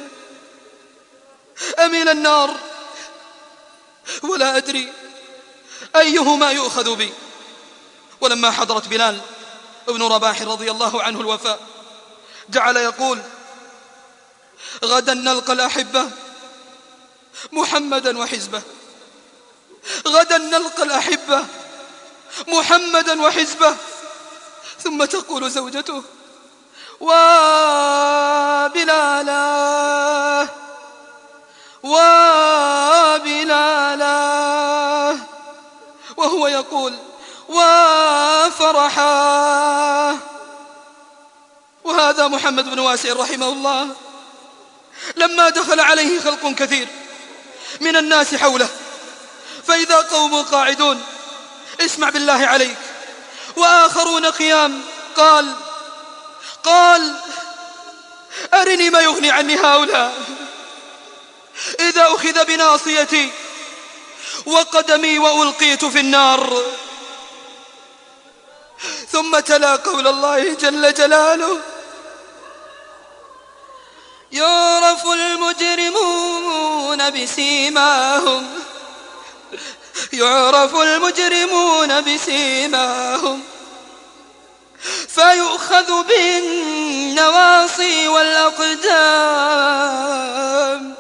أم إلى النار، ولا أدري أيهما يؤخذ بي. ولما حضرت بلال ابن رباح رضي الله عنه الوفاة جعل يقول: غدا نلقى الأحبة محمدا وحزبه، غدا نلقى الأحبة محمدا وحزبه. ثم تقول زوجته: وبلالا وبلالا، وهو يقول: وفرحا. وهذا محمد بن واسع رحمه الله لما دخل عليه خلق كثير من الناس حوله، فإذا قوم قاعدون اسمع بالله عليك وآخرون قيام، قال: أرني ما يغني عني هؤلاء، إذا أخذ بناصيتي وقدمي وألقيت في النار. ثم تلا قول الله جل جلاله: يعرف المجرمون بسيماهم، يعرف المجرمون بسيماهم، فيؤخذ بالنواصي والأقدام.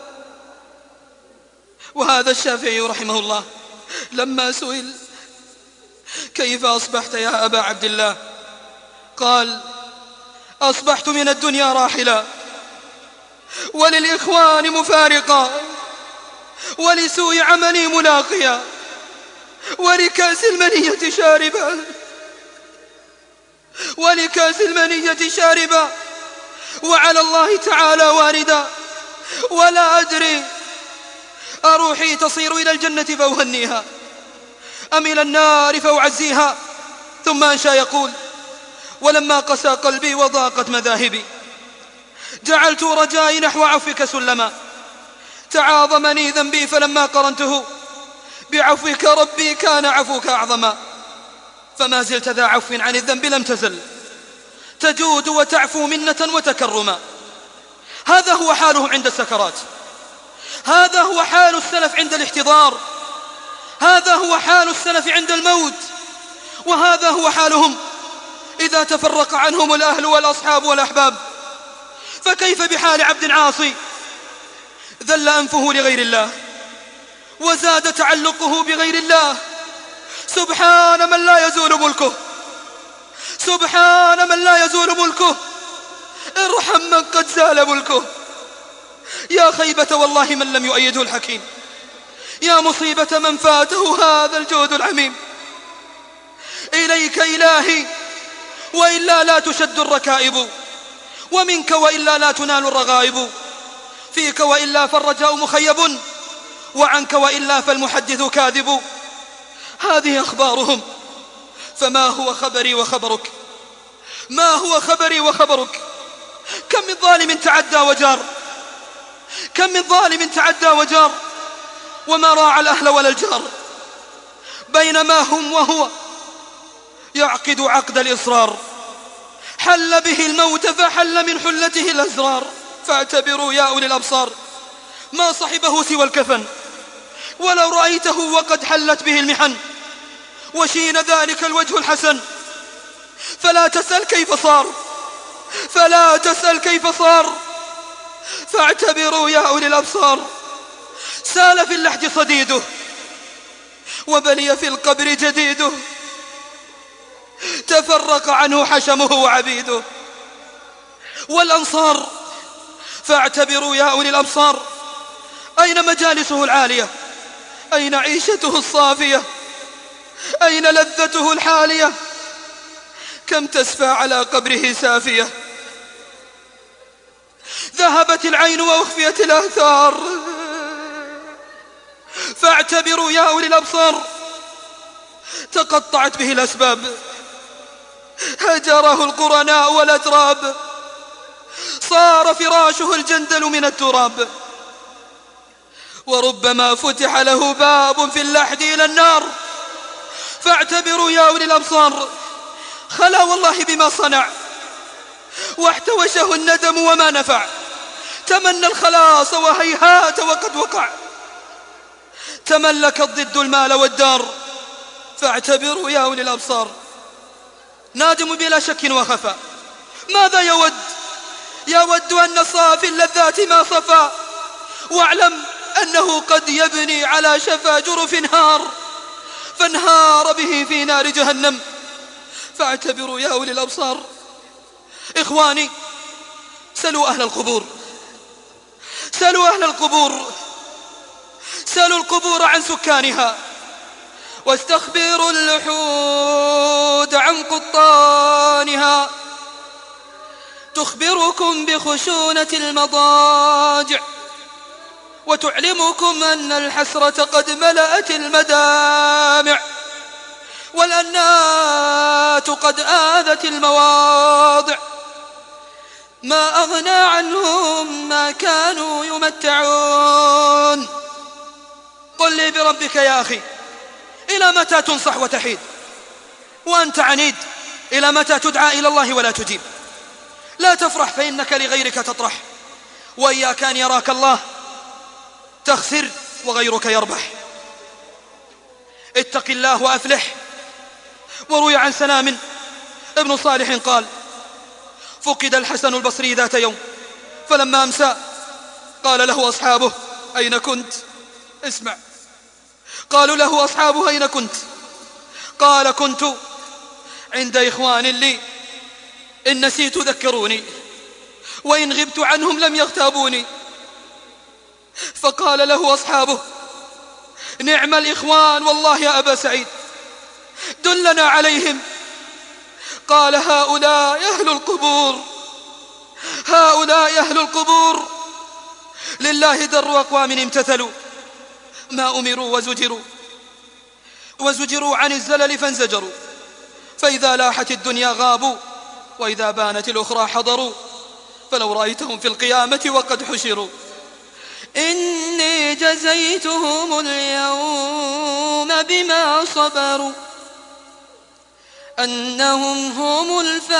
وهذا الشافعي رحمه الله لما سئل: كيف أصبحت يا أبا عبد الله؟ قال: أصبحت من الدنيا راحلا، وللإخوان مفارقا، ولسوء عملي ملاقيا، ولكأس المنية شاربا، ولكأس المنية شاربا، وعلى الله تعالى واردا، ولا أدري أروحي تصير إلى الجنة فأهنيها أم إلى النار فأعزيها. ثم أنشأ يقول: ولما قسى قلبي وضاقت مذاهبي جعلت رجائي نحو عفوك سلما، تعاظمني ذنبي فلما قرنته بعفوك ربي كان عفوك أعظما، فما زلت ذا عفو عن الذنب لم تزل تجود وتعفو منة وتكرما. هذا هو حالهم عند السكرات، هذا هو حال السلف عند الاحتضار، هذا هو حال السلف عند الموت، وهذا هو حالهم إذا تفرق عنهم الأهل والأصحاب والأحباب. فكيف بحال عبد عاصي ذل أنفه لغير الله وزاد تعلقه بغير الله؟ سبحان من لا يزول ملكه، سبحان من لا يزول ملكه، ارحم من قد زال ملكه. يا خيبة والله من لم يؤيده الحكيم، يا مصيبة من فاته هذا الجود العميم. إليك إلهي وإلا لا تشد الركائب، ومنك وإلا لا تنال الرغائب، فيك وإلا فالرجاء مخيب، وعنك وإلا فالمحدث كاذب. هذه أخبارهم، فما هو خبري وخبرك؟ ما هو خبري وخبرك؟ كم من ظالم تعدى وجار، كم من ظالم تعدى وجار وما راعى الأهل ولا الجار، بينما هم وهو يعقد عقد الإصرار حل به الموت فحل من حلته الأزرار. فاعتبروا يا أولي الأبصار، ما صحبه سوى الكفن، ولو رأيته وقد حلت به المحن وشين ذلك الوجه الحسن. فلا تسأل كيف صار، فلا تسأل كيف صار، فاعتبروا يا أولي الأبصار. سال في اللحد صديده وبلي في القبر جديده، تفرق عنه حشمه وعبيده. والأنصار فاعتبروا يا أولي الأبصار، أين مجالسه العالية؟ أين عيشته الصافية؟ أين لذته الحالية؟ كم تسفى على قبره سافية، ذهبت العين وأخفيت الآثار. فاعتبروا يا أولي الأبصار، تقطعت به الأسباب، هجره القرناء والأتراب، صار فراشه الجندل من التراب. وربما فتح له باب في اللحد إلى النار. فاعتبروا يا أولي الأبصار، خلا والله بما صنع واحتوشه الندم وما نفع، تمنى الخلاص وهيهات وقد وقع، تملك الضد المال والدار. فاعتبروا يا أولي الأبصار، نادم بلا شك وخفى، ماذا يود؟ يود أن صافي اللذات ما صفى، واعلم أنه قد يبني على شفا جرف نهار، فانهار به في نار جهنم. فاعتبروا يا أولي الأبصار. إخواني، سلوا أهل القبور، سلوا أهل القبور، سلوا القبور عن سكانها، واستخبروا اللحود عن قطانها. تخبركم بخشونة المضاجع، وتعلمكم أن الحسرة قد ملأت المدامع، والأنات قد آذت المواضع. ما أغنى عنهم ما كانوا يمتعون. قل لي بربك يا أخي، إلى متى تنصح وتحيد وأنت عنيد؟ إلى متى تدعى إلى الله ولا تجيب؟ لا تفرح فإنك لغيرك تطرح، وإياك أن يراك الله تخسر وغيرك يربح. اتق الله وأفلح. وروي عن سلام ابن صالح قال: فقد الحسن البصري ذات يوم، فلما أمسى قال له أصحابه: أين كنت؟ اسمع. قالوا له أصحابه: أين كنت؟ قال: كنت عند إخوان لي، إن نسيت ذكروني، وإن غبت عنهم لم يغتابوني. فقال له أصحابه: نعم الإخوان والله يا أبا سعيد، دلنا عليهم. قال: هؤلاء أهل القبور، هؤلاء أهل القبور. لله در أقوام امتثلوا ما أمروا وزجروا عن الزلل فانزجروا، فإذا لاحت الدنيا غابوا، وإذا بانت الأخرى حضروا، فلو رأيتهم في القيامة وقد حشروا. إني جزيتهم اليوم بما صبروا أنهم هم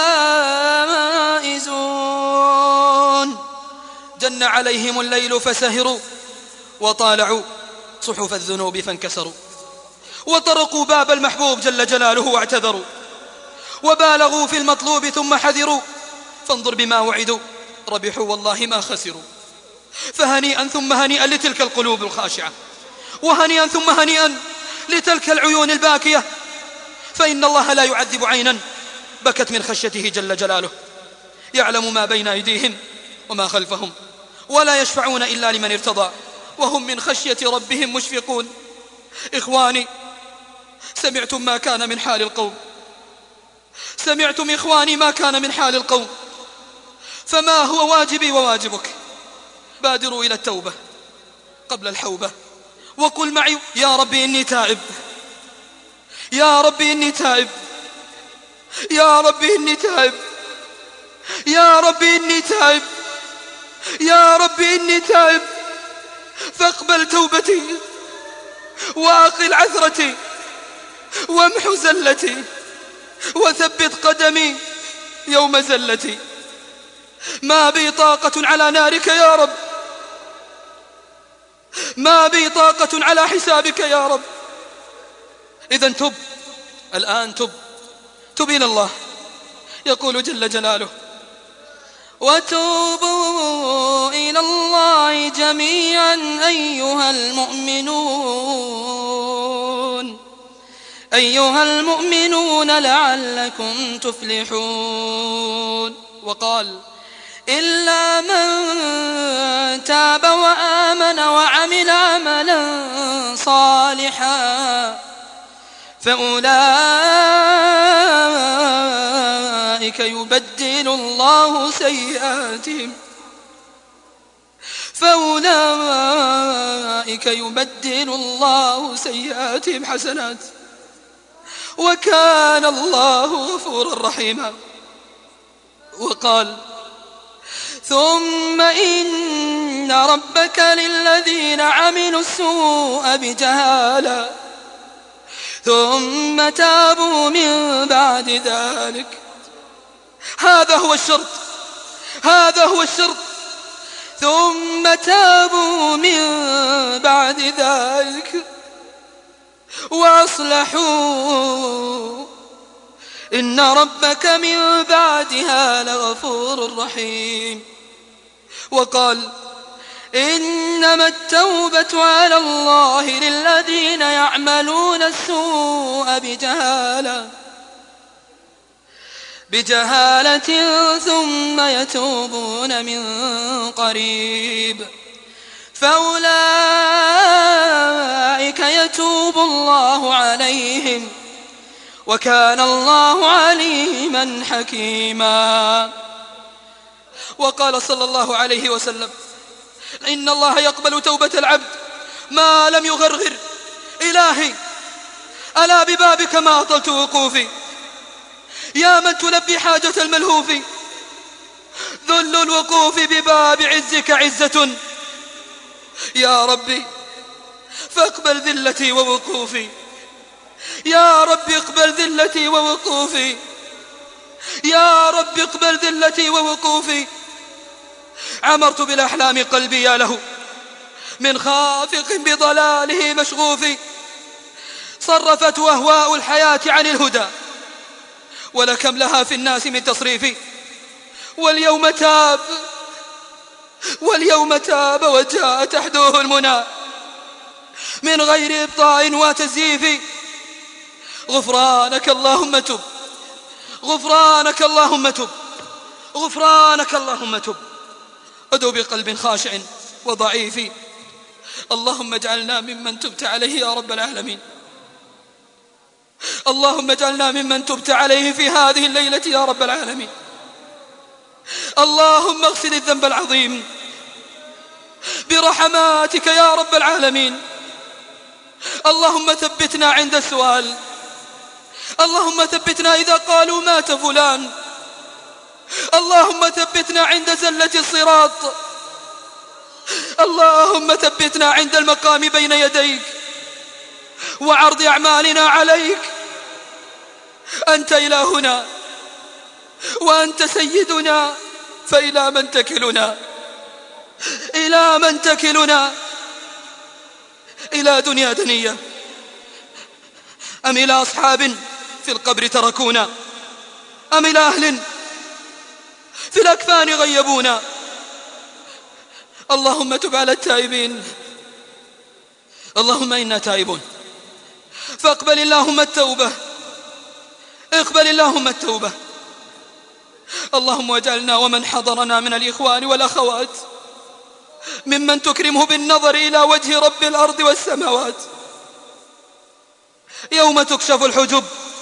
الفائزون. جن عليهم الليل فسهروا وطالعوا صحف الذنوب فانكسروا، وطرقوا باب المحبوب جل جلاله واعتذروا، وبالغوا في المطلوب ثم حذروا، فانظر بما وعدوا ربحوا والله ما خسروا. فهنيئا ثم هنيئا لتلك القلوب الخاشعة، وهنيئا ثم هنيئا لتلك العيون الباكية، فإن الله لا يعذب عينا بكت من خشيته جل جلاله. يعلم ما بين أيديهم وما خلفهم، ولا يشفعون إلا لمن ارتضى، وهم من خشية ربهم مشفقون. إخواني، سمعتم ما كان من حال القوم، سمعتم إخواني ما كان من حال القوم، فما هو واجبي وواجبك؟ بادروا إلى التوبة قبل الحوبة، وقل معي: يا ربي إني تائب، يا ربي إني تائب، يا ربي إني تائب، يا ربي إني تائب، يا ربي إني تائب، فاقبل توبتي وأقل عثرتي وامحو زلتي وثبت قدمي يوم زلتي. ما بي طاقة على نارك يا رب، ما بي طاقة على حسابك يا رب. إذن تب الآن، تب إلى الله. يقول جل جلاله: وتوبوا إلى الله جميعا أيها المؤمنون لعلكم تفلحون. وقال: إلا من تاب وآمن وعمل عملا صالحا فأولئك يبدل الله سيئاتهم حسنات وكان الله غفورا رحيما. وقال: ثم إن ربك للذين عملوا السوء بجهالة ثم تابوا من بعد ذلك. هذا هو الشرط. ثم تابوا من بعد ذلك وأصلحوا إن ربك من بعدها لغفور رحيم. وقال: إنما التوبة على الله للذين يعملون السوء بجهالة ثم يتوبون من قريب فأولئك يتوب الله عليهم وكان الله عليما حكيما. وقال صلى الله عليه وسلم: إن الله يقبل توبة العبد ما لم يغرغر. إلهي، ألا ببابك ما أطلت وقوفي، يا من تلبي حاجة الملهوف. ذل الوقوف بباب عزك عزة، يا ربي فاقبل ذلتي ووقوفي، يا رب اقبل ذلتي ووقوفي، يا رب اقبل ذلتي ووقوفي. عمرت بالأحلام قلبي يا له من خافق بضلاله مشغوف. صرفت أهواء الحياة عن الهدى ولكم لها في الناس من تصريف. واليوم تاب وجاء تحدوه المنى من غير إبطاء وتزييف. غفرانك اللهم تب، غفرانك اللهم تب، غفرانك اللهم تب. أدعو بقلب خاشع وضعيف. اللهم اجعلنا ممن تبت عليه يا رب العالمين. اللهم اجعلنا ممن تبت عليه في هذه الليلة يا رب العالمين. اللهم اغفر الذنب العظيم برحماتك يا رب العالمين. اللهم ثبتنا عند السؤال، اللهم ثبتنا إذا قالوا مات فلان، اللهم ثبتنا عند زلة الصراط، اللهم ثبتنا عند المقام بين يديك وعرض أعمالنا عليك. أنت إلهنا وأنت سيدنا، فإلى من تكلنا؟ إلى من تكلنا؟ إلى دنيا دنية أم إلى أصحاب في القبر تركونا، أم إلى أهل في الأكفان غيبونا؟ اللهم تب على التائبين، اللهم إنا تائبون، فاقبل اللهم التوبة، اقبل اللهم التوبة. اللهم واجعلنا ومن حضرنا من الإخوان والأخوات ممن تكرمه بالنظر إلى وجه رب الأرض والسماوات يوم تكشف الحجب.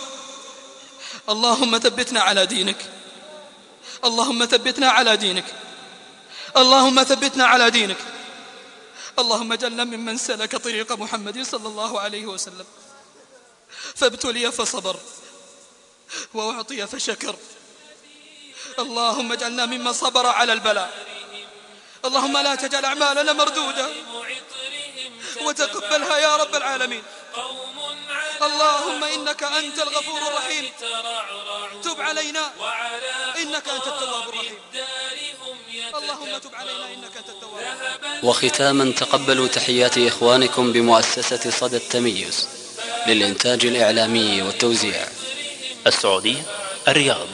اللهم ثبتنا على دينك، اللهم ثبتنا على دينك، اللهم ثبتنا على دينك. اللهم اجعلنا ممن سلك طريق محمد صلى الله عليه وسلم فابتلي فصبر وأعطي فشكر. اللهم اجعلنا ممن صبر على البلاء. اللهم لا تجعل أعمالنا مردودة وتقبلها يا رب العالمين. اللهم إنك أنت الغفور الرحيم، تب علينا إنك أنت التواب الرحيم. اللهم تب علينا إنك أنت التواب الرحيم. وختاما تقبلوا تحيات إخوانكم بمؤسسة صدى التميز للإنتاج الإعلامي والتوزيع، السعودية، الرياض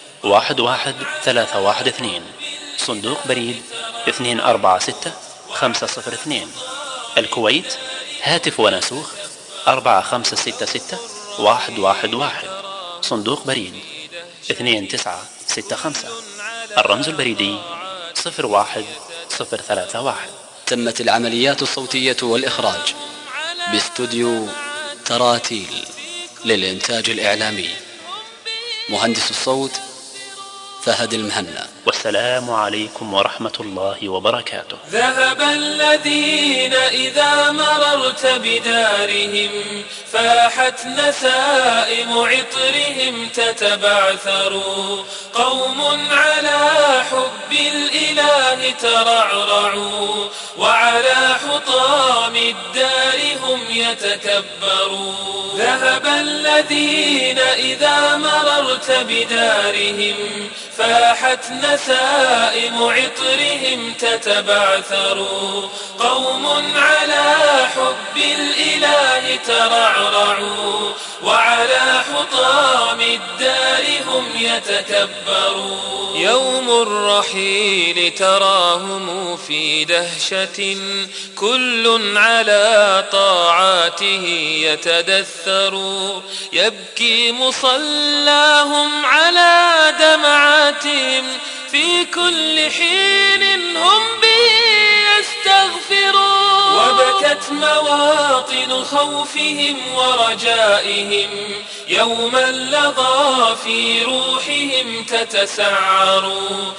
11312، صندوق بريد 246502، الكويت، هاتف وناسوخ 4566111، صندوق بريد 2965، الرمز البريدي 01031. تمت العمليات الصوتية والإخراج باستوديو تراتيل للإنتاج الإعلامي. مهندس الصوت فهد المهنا. والسلام عليكم ورحمة الله وبركاته. ذهب الذين إذا مررت بدارهم فاحت نسائم عطرهم تتبعثر، قوم على حب الإله ترعرعوا وعلى حطام الدار هم يتكبرون. ذهب الذين إذا مررت بدارهم فاحت نسائم عطرهم تتبعثر، قوم على حب الإله ترعرعوا وعلى حطام الدار هم يتكبرون. يوم الرحيل تراهم في دهشة، كل على طاعاته يتدثر، يبكي مصلاهم على دمعاتهم في كل حين هم به يستغفرون. وبكت مواطن خوفهم ورجائهم يوما لظى في روحهم تتسعر،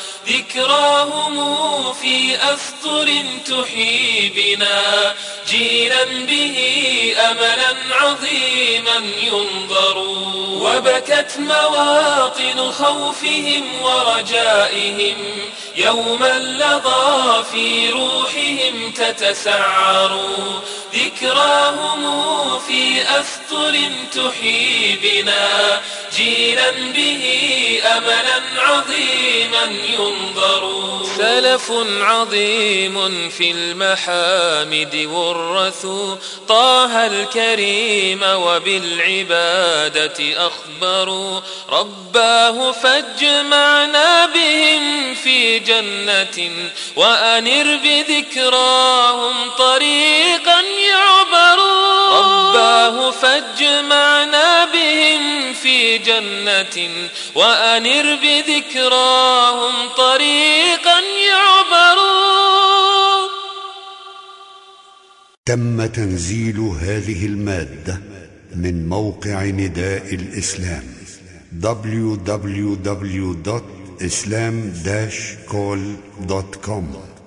ذكراهم في أسطر تحيي بنا جيلا به أملا عظيما ينظر. وبكت مواطن خوفهم ورجائهم يوما لظى في روحهم تتسعر، ذكراهم في أسطر تحيي بنا جيلا به أملا عظيما ينظر. سلف عظيم في المحامد ورثوا طه الكريم وبالعبادة أخبروا، رباه فاجمعنا بهم في جنة وأنر بذكراهم طريقا يعبر. رباه فاجمعنا بهم في جنة وأنر بذكراهم طريقا يعبر. تم تنزيل هذه المادة من موقع نداء الإسلام www.islam-call.com